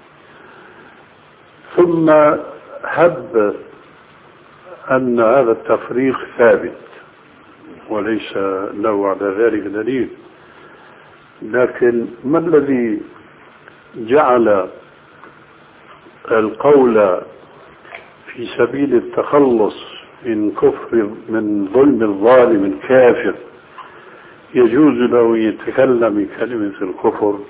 ثم هب أن هذا التفريق ثابت وليس له على ذلك دليل، لكن ما الذي جعل القول في سبيل التخلص من كفر من ظلم الظالم الكافر يجوز له يتكلم كلمة الكفر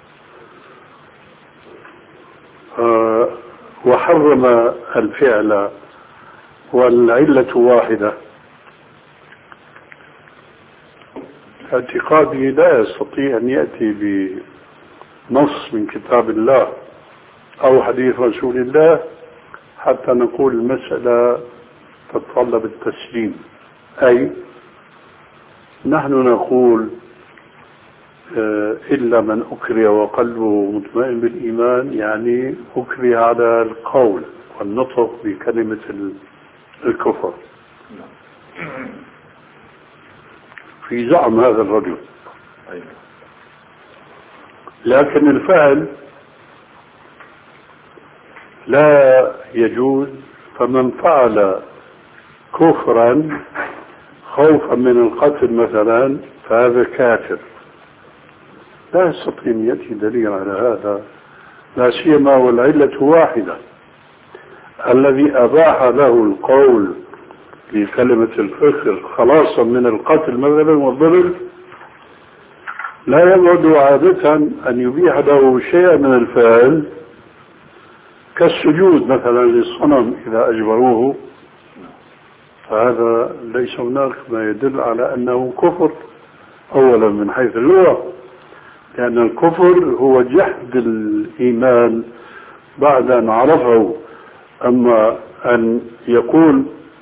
آه وحرم الفعل والعلة واحدة؟ اعتقادي لا يستطيع أن يأتي بنص من كتاب الله أو حديث رسول الله حتى نقول المسألة تتطلب التسليم. أي نحن نقول إلا من أكره وقلبه مطمئن بالإيمان، يعني أكره على القول والنطق بكلمة الكفر في زعم هذا الرجل، لكن الفعل لا يجوز. فمن فعل كفرا خوفا من القتل مثلا فهذا كافر، لا يستطيع أن يأتي دليل على هذا، لا سيما والعلة واحدة. الذي أباح له القول بكلمة الكفر خلاصا من القتل مثلا والضرر لا يبعد عادة أن يبيح له شيئا من الفعل كالسجود مثلا للصنم إذا أجبروه، فهذا ليس هناك ما يدل على أنه كفر أولا من حيث اللغة، لأن الكفر هو جحد الإيمان بعد أن عرفه. أما أن يقول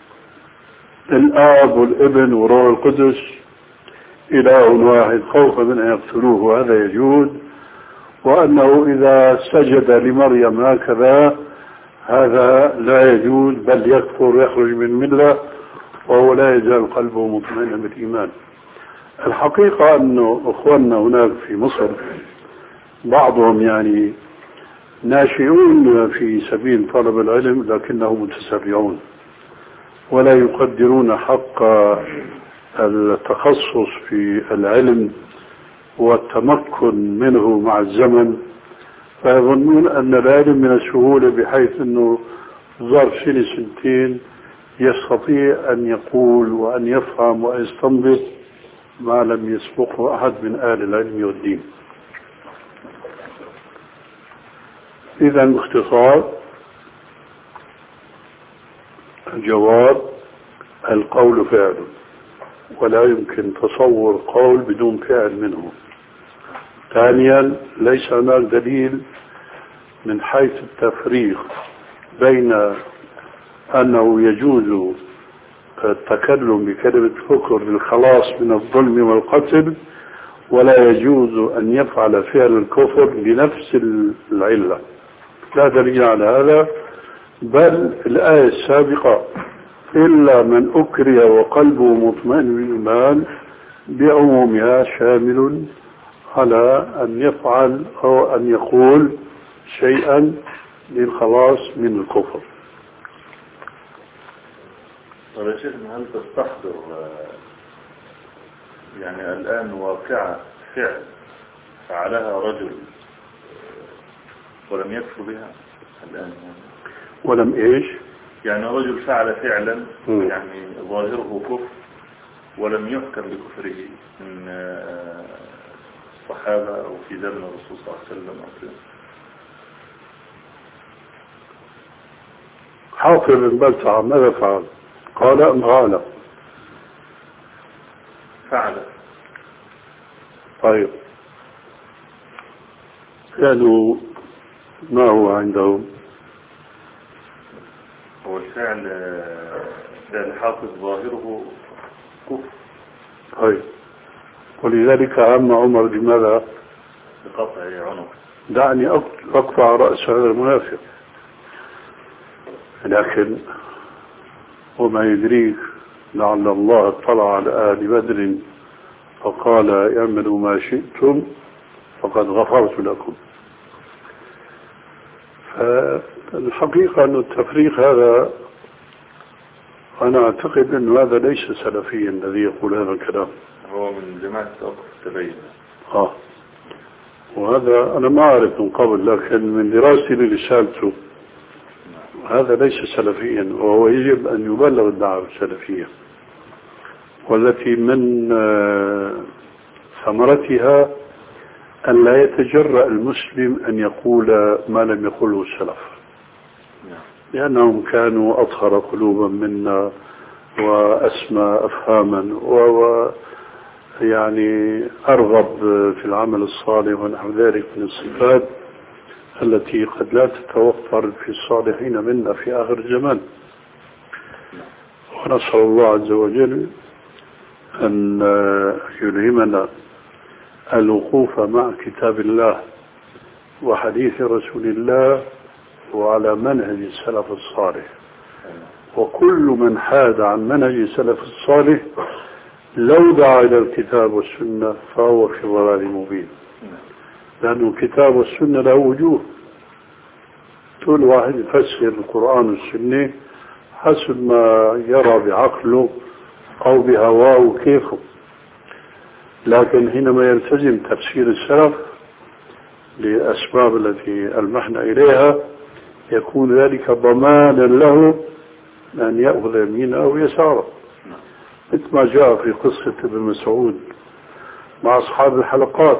الآب والابن وروح القدس إله واحد خوفا من أن يقتلوه هذا يجوز، وأنه إذا سجد لمريم هكذا هذا لا يجوز بل يكفر يخرج من ملة وهو لا يزال قلبه مطمئنا بالإيمان. الحقيقة أنه أخواننا هناك في مصر بعضهم يعني ناشئون في سبيل طلب العلم لكنهم متسرعون ولا يقدرون حق التخصص في العلم والتمكن منه مع الزمن، فيظنون أن العلم من السهولة بحيث أنه ظرف سنة سنتين يستطيع أن يقول وأن يفهم ويستنبط ما لم يسبقه أحد من آل العلم والدين. إذا باختصار الجواب القول فعل، ولا يمكن تصور قول بدون فعل منه. ثانيا ليس هناك دليل من حيث التفريق بين أنه يجوز التكلم بكلمة الكفر للخلاص من الظلم والقتل ولا يجوز أن يفعل فعل الكفر لنفس العلة، لا دليل على هذا. بل الآية السابقة إلا من أكره وقلبه مطمئن بالإيمان بعمومها شامل على أن يفعل أو أن يقول شيئا للخلاص من الكفر. طيب يا شيخنا، هل تستحضر يعني الآن واقعة فعل فعلها رجل ولم يكفر بها الآن؟ ولم إيش؟ يعني رجل فعل فعلا م. يعني ظاهره كفر ولم يحكم بكفره من الصحابة أو في زمن الرسول صلى الله عليه وسلم أو كده. حاطب بن بلتع ماذا فعل؟ قال أم قال؟ فعل. طيب كانوا ما هو عندهم؟ هو الفعل فعل حافظ ظاهره كفر. طيب ولذلك هم عمر بماذا؟ بقطع عنق. دعني أقطع رأس هذا المنافق. لكن وما يدريك لعل الله اطلع على آل بدر فقال اعملوا ما شئتم فقد غفرت لكم. فالحقيقة أن التفريق هذا أنا أعتقد أن هذا ليس سلفيا الذي يقول هذا الكلام، هو من جماعة توقف التبين. آه وهذا أنا ما أعرف من قبل، لكن من دراستي لرسالته هذا ليس سلفيا، وهو يجب أن يبلغ الدعوة السلفية، والتي من ثمرتها أن لا يتجرأ المسلم أن يقول ما لم يقوله السلف، لأنهم كانوا أطهر قلوبا منا وأسمى أفهاما و يعني أرغب في العمل الصالح ونحو ذلك من الصفات التي قد لا تتوفر في الصالحين منا في آخر الزمان. ونسأل الله عز وجل أن يلهمنا الوقوف مع كتاب الله وحديث رسول الله وعلى منهج السلف الصالح، وكل من حاد عن منهج السلف الصالح لو دعا إلى الكتاب والسنة فهو في ضلال مبين، لأن الكتاب والسنة له وجوه، كل واحد يفسر القرآن والسنة حسب ما يرى بعقله أو بهواه كيفه، لكن حينما يلتزم تفسير السلف لأسباب التي ألمحنا إليها يكون ذلك ضمانا له أن يأخذ يمينه أو يساره، مثل ما جاء في قصة ابن مسعود مع أصحاب الحلقات.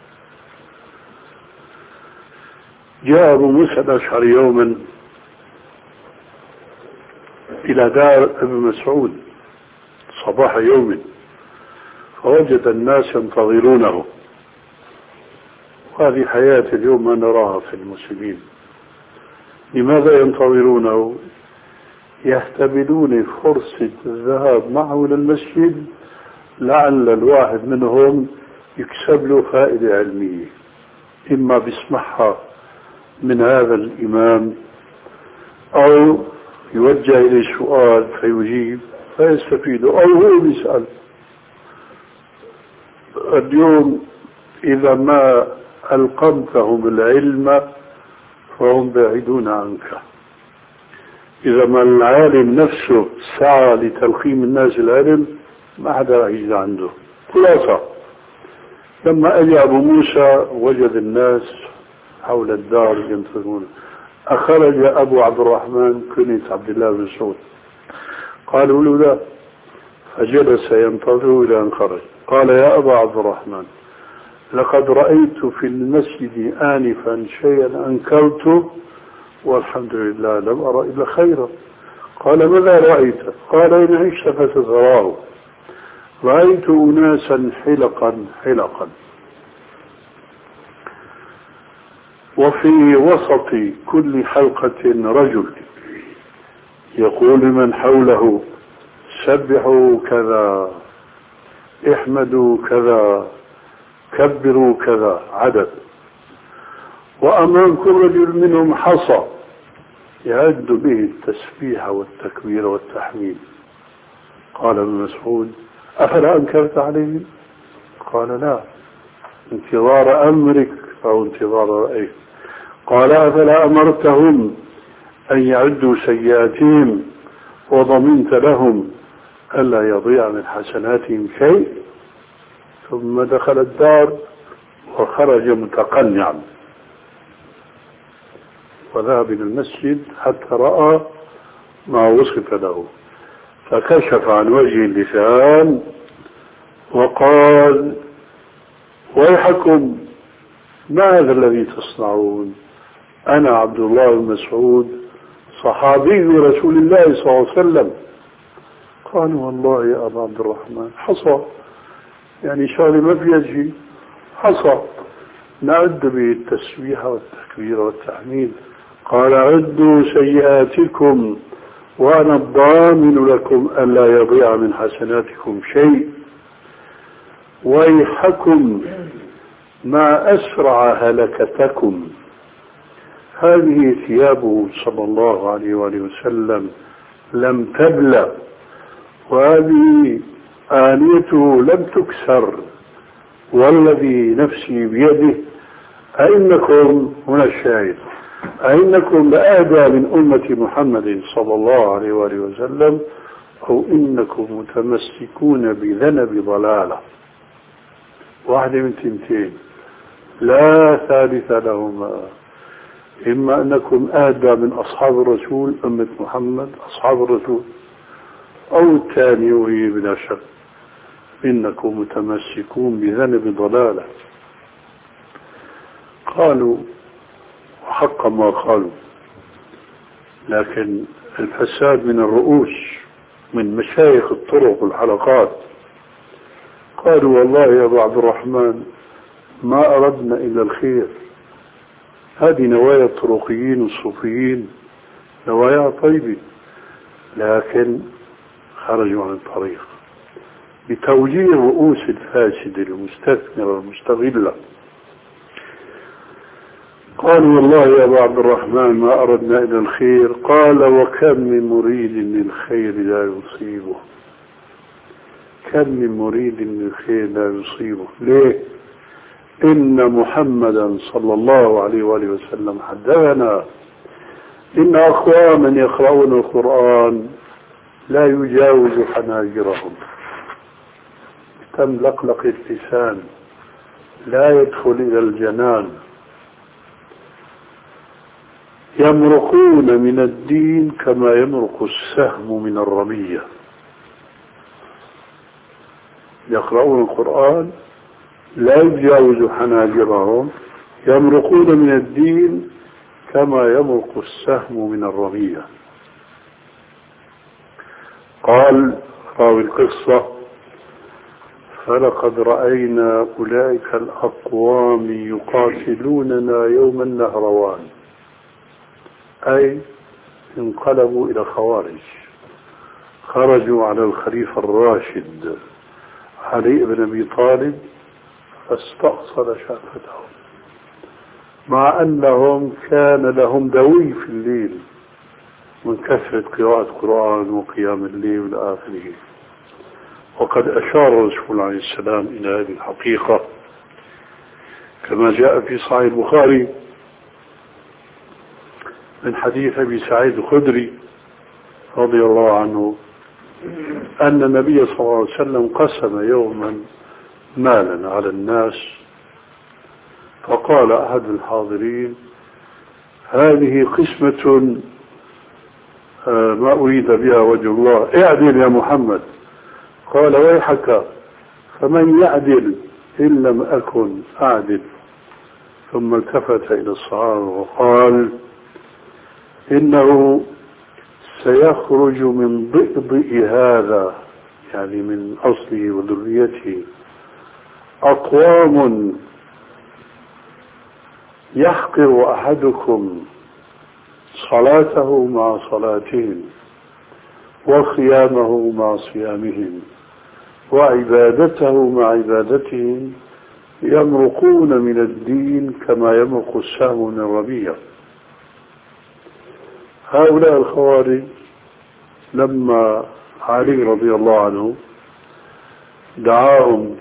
جاء أبو موسى الأشعري يوما إلى دار ابن مسعود صباح يوم، فوجد الناس ينتظرونه، وهذه حياة اليوم ما نراها في المسلمين. لماذا ينتظرونه؟ يهتبلون فرصة الذهاب معه إلى المسجد لعل الواحد منهم يكسب له فائدة علمية، إما بيسمعها من هذا الإمام أو يوجه إليه سؤال فيجيب فيستفيد، أو هو يسأل. اليوم إذا ما ألقمتهم العلم فهم بعيدون عنك، إذا ما العالم نفسه سعى لتلقيم الناس العلم ما حدا يجي عنده. خلاصة لما أجى أبو موسى وجد الناس حول الدار ينتظرون، أخرج أبو عبد الرحمن كنية عبد الله بن مسعود، قالوا له لا، فجلس ينتظر إلى أن خرج. قال يا أبا عبد الرحمن لقد رأيت في المسجد آنفا شيئا أنكرته والحمد لله لم أرى إلا خيرا. قال ماذا رأيت؟ قال إن عشت فتراه، رأيت أناسا حلقا حلقا وفي وسط كل حلقة رجل يقول لمن حوله سبحوا كذا، احمدوا كذا، كبروا كذا عدد، وأمام كل رجل منهم حصى يعد به التسبيح والتكبير والتحميد. قال ابن مسعود أفلا أنكرت عليهم؟ قال لا، انتظار أمرك أو انتظار رأيك. قال أفلا أمرتهم أن يعدوا سيئاتهم وضمنت لهم ألا يضيع من حسناتهم شيء؟ ثم دخل الدار وخرج متقنعا وذهب إلى المسجد حتى رأى ما وصف له، فكشف عن وجه اللسان وقال ويحكم ما هذا الذي تصنعون؟ أنا عبد الله بن مسعود صحابي رسول الله صلى الله عليه وسلم. قالوا والله يا أبا عبد الرحمن حصى، يعني شغله ما في يجي، حصى نعد به التسبيح والتكبير والتحميد. قال عدوا سيئاتكم وأنا الضامن لكم ألا يضيع من حسناتكم شيء. ويحكم ما أسرع هلكتكم. هذه ثيابه صلى الله عليه وآله وسلم لم تبلى، وهذه آنيته لم تكسر والذي نفسي بيده أئنكم هنا الشاهد أئنكم لأهدى من أمة محمد صلى الله عليه وآله وسلم أو إنكم متمسكون بذنب ضلالة. واحدة من تنتين لا ثالث لهما، إما أنكم أهدى من أصحاب الرسول أمة محمد أصحاب الرسول، أو الثاني وهي بلا شك إنكم متمسكون بذنب ضلالة. قالوا وحق ما قالوا، لكن الفساد من الرؤوس من مشايخ الطرق والحلقات. قالوا والله يا أبو عبد الرحمن ما أردنا إلا الخير، هذه نوايا الطرقيين والصوفيين نوايا طيبة، لكن خرجوا عن الطريق بتوجيه الرؤوس الفاسدة المستثمرة المستغلة. قالوا والله يا أبو عبد الرحمن ما أردنا إلا الخير. قال وكم من مريد للخير لا يصيبه، كم من مريد للخير لا يصيبه. ليه؟ إن محمدا صلى الله عليه وآله وسلم حدثنا إن أقواما يقرؤون القرآن لا يجاوز حناجرهم، كم لقلق اللسان لا يدخل إلى الجنان، يمرقون من الدين كما يمرق السهم من الرمية. يقرؤون القرآن لا يجاوز حناجرهم، يمرقون من الدين كما يمرق السهم من الرمية. قال راوي القصة فلقد رأينا أولئك الأقوام يقاتلوننا يوم النهروان، أي انقلبوا إلى خوارج، خرجوا على الخليفة الراشد علي بن أبي طالب فاستأصل شافتهم، مع أنهم كان لهم دوي في الليل من كثرة قراءة القرآن وقيام الليل إلى آخره. وقد أشار الرسول عليه السلام إلى هذه الحقيقة كما جاء في صحيح البخاري من حديث أبي سعيد الخدري رضي الله عنه أن النبي صلى الله عليه وسلم قسم يوما مالا على الناس، فقال أحد الحاضرين هذه قسمة ما أريد بها وجه الله، اعدل يا محمد. قال ويحك فمن يعدل إن لم أكن أعدل. ثم التفت إلى الصحابة وقال إنه سيخرج من ضئضئ هذا، يعني من أصله وذريته، أقوام يحقر أحدكم صلاته مع صلاتهم وصيامه مع صيامهم وعبادته مع عبادتهم، يمرقون من الدين كما يمرق السهم من الرمية. هؤلاء الخوارج لما علي رضي الله عنه دعاهم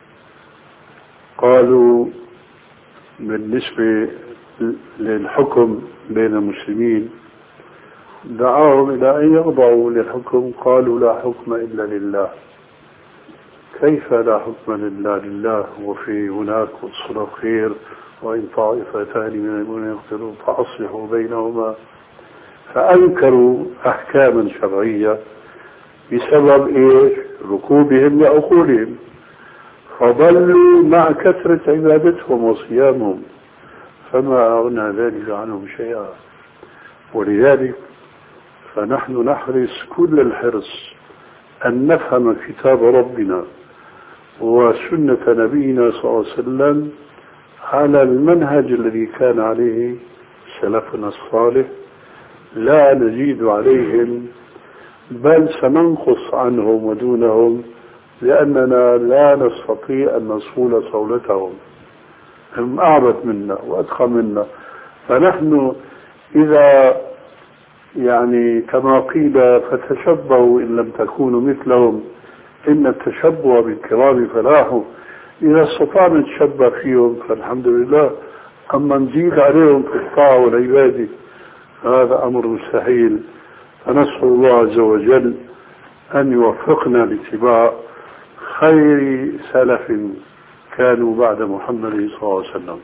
قالوا بالنسبة للحكم بين المسلمين، دعاهم إلى أن يخضعوا للحكم، قالوا لا حكم إلا لله. كيف لا حكم إلا لله وفي هناك وصل خير وإن طائفتان من المؤمنين يقتلون فأصلحوا بينهما؟ فأنكروا أحكاما شرعية بسبب إيش؟ ركوبهم لعقولهم، فضلوا مع كثرة عبادتهم وصيامهم، فما أغنى ذلك عنهم شيئا. ولذلك فنحن نحرص كل الحرص أن نفهم كتاب ربنا وسنة نبينا صلى الله عليه وسلم على المنهج الذي كان عليه سلفنا الصالح، لا نزيد عليهم بل سننقص عنهم ودونهم، لأننا لا نستطيع أن نصول صولتهم، هم أعبد منا وأدخل منا. فنحن إذا يعني كما قيل فتشبهوا إن لم تكونوا مثلهم، إن التشبه بالكرام فلاح، إذا استطعنا نتشبه فيهم فالحمد لله، أما نزيد عليهم في الطاعة والعبادة هذا أمر مستحيل. فنسأل الله عز وجل أن يوفقنا لاتباع خير سلف كانوا بعد محمد صلى الله عليه وسلم.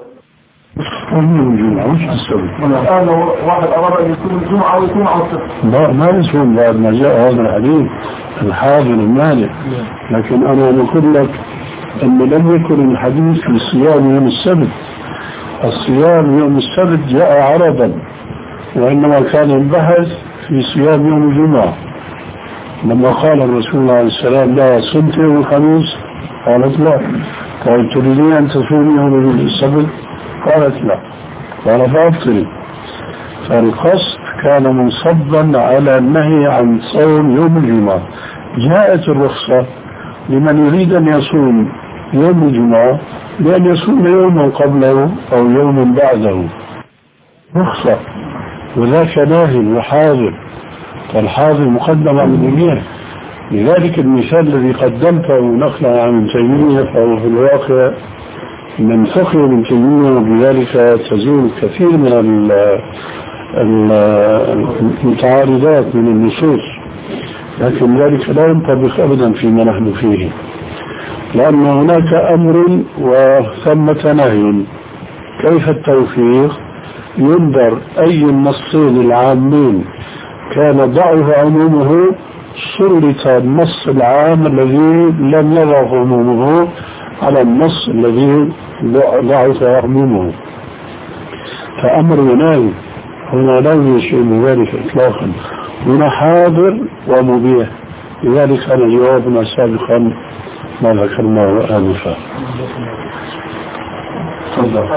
الآن واحد أراد أن يكون الجمعة ويكون على الصفر لا ما يسون بعد ما جاء هذا الحديث الحاضر المالك، لكن أنا أقول لك أن لم يكن الحديث في صيام يوم السبت. الصيام يوم السبت جاء عرضا، وإنما كان البحث في صيام يوم الجمعة. لما قال الرسول عليه السلام لا صمت يوم الخميس قالت لا، قال تريدين أن تصوم يوم السبت قالت لا، قال فأفطري. فالقصد كان منصبا على النهي عن صوم يوم الجمعة. جاءت الرخصة لمن يريد أن يصوم يوم الجمعة بأن يصوم يوما قبله أو يوما بعده، رخصة، وذاك ناهي وحاضر، فالحاضر مقدم على الجميع. لذلك المثال الذي قدمته نقلا عن ابن تيمية فهو في الواقع من فقه ابن تيمية، وبذلك تزول كثير من المتعارضات من النصوص، لكن ذلك لا ينطبق أبدا فيما نحن فيه، لأن هناك أمر وثمة نهي. كيف التوفيق؟ ينظر أي النصين العامين كان ضعف عمومه سلط النص العام الذي لم يضعف عمومه على النص الذي ضعف عمومه، فأمر وناهي. هنا لا يشير بذلك إطلاقا، هنا حاضر ومبيح. لذلك كان جوابنا سابقا ما ذكرناه آنفا. تفضل.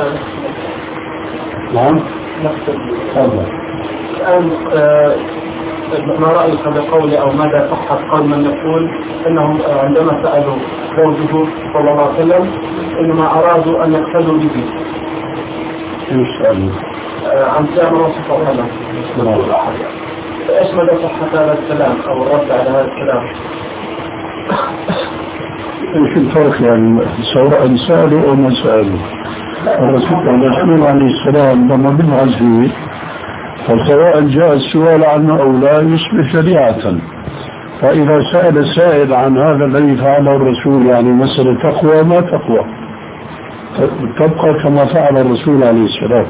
نعم تفضل. الآن ما رأيك بقول أو ماذا صحة قول من يقول أنهم عندما سألوا زوجه صلى الله عليه وسلم إنما أرادوا أن يقتدوا به؟ إن شاء الله. عن صيام الرسول صلى الله عليه وسلم. فإيش مدى صحة هذا الكلام أو الرد على هذا الكلام؟ إيش الفرق يعني سواء سألوا أو ما سألوا؟ الرسول عليه السلام لما بنعز فيه فسواء جاء السؤال عنه أو لا يصبح شريعة. فإذا سأل سائل عن هذا الذي فعله الرسول يعني مسألة تقوى ما تقوى تبقى كما فعل الرسول عليه السلام.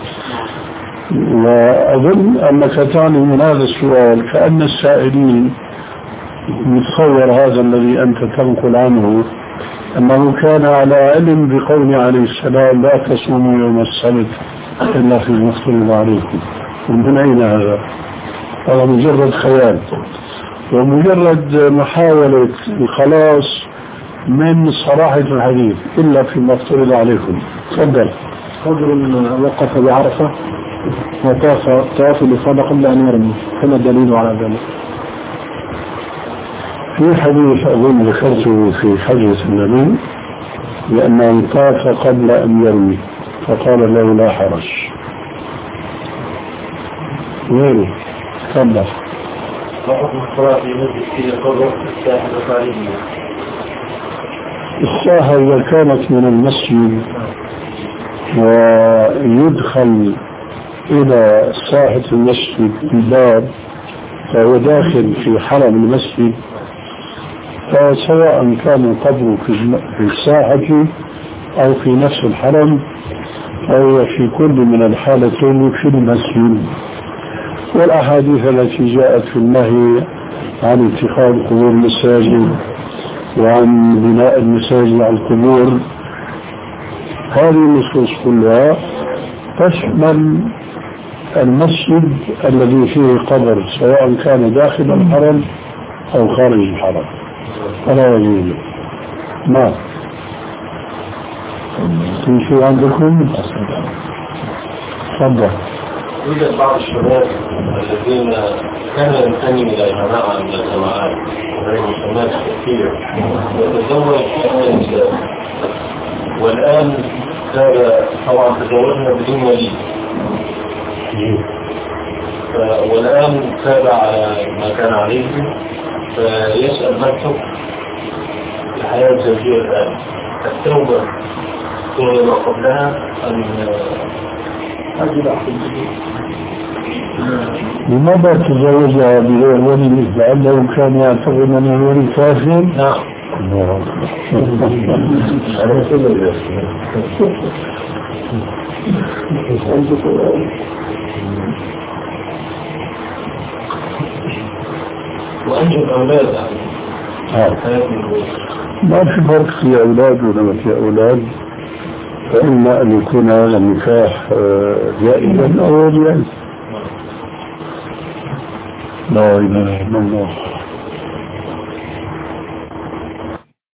وأظن أنك تعني من هذا السؤال كأن السائلين يتصور هذا الذي أنت تنقل عنه أنه كان على علم بقول عليه السلام لا تصوموا يوم السبت إلا في المفترض عليكم. من أين هذا؟ هذا مجرد خيال ومجرد محاولة الخلاص من صراحة الحديث إلا في المفترض عليكم. تفضل. رجل وقف بعرفة وطاف طاف الإفاضة قبل أن يرمي، فما الدليل على ذلك؟ في حديث أظن ذكرته في حجة النبي لأنه طاف قبل أن يرمي فقال له لا حرج. غيره. تفضل. وحكم الصلاة في مسجد في القبر الساحة الخارجية؟ الساحة إذا كانت من المسجد ويدخل إلى ساحة المسجد الباب فهو داخل في حرم المسجد، فسواء كان القبر في الساحة أو في نفس الحرم فهو في كل من الحالتين في المسجد. والأحاديث التي جاءت في النهي عن اتخاذ قبور المساجد وعن بناء المساجد على القبور هذه النصوص كلها تشمل المسجد الذي فيه قبر سواء كان داخل الحرم أو خارج الحرم فلا يجوز. ما في شيء عندكم؟ تفضل. يوجد بعض الشباب الذين كانوا ينتمي إلى جماعة من الجماعات وهي مسمات كثير وتزوج النساء، والآن كان طبعا تزوجها بدون ولي، والآن تابع على ما كان عليه فيسأل ما الحكم الحياة الزوجية الآن؟ التوبة هي ما قبلها أم لماذا تزوجها بغير ولي؟ لأنه كان يعتقد أن الولي كافر؟ نعم. أنا كل وأنجب أولاد ما في فرق في أولاد ولا ما في أولاد، فإما أن يكون هذا النكاح جائزا أو جائز. لا إله إلا الله.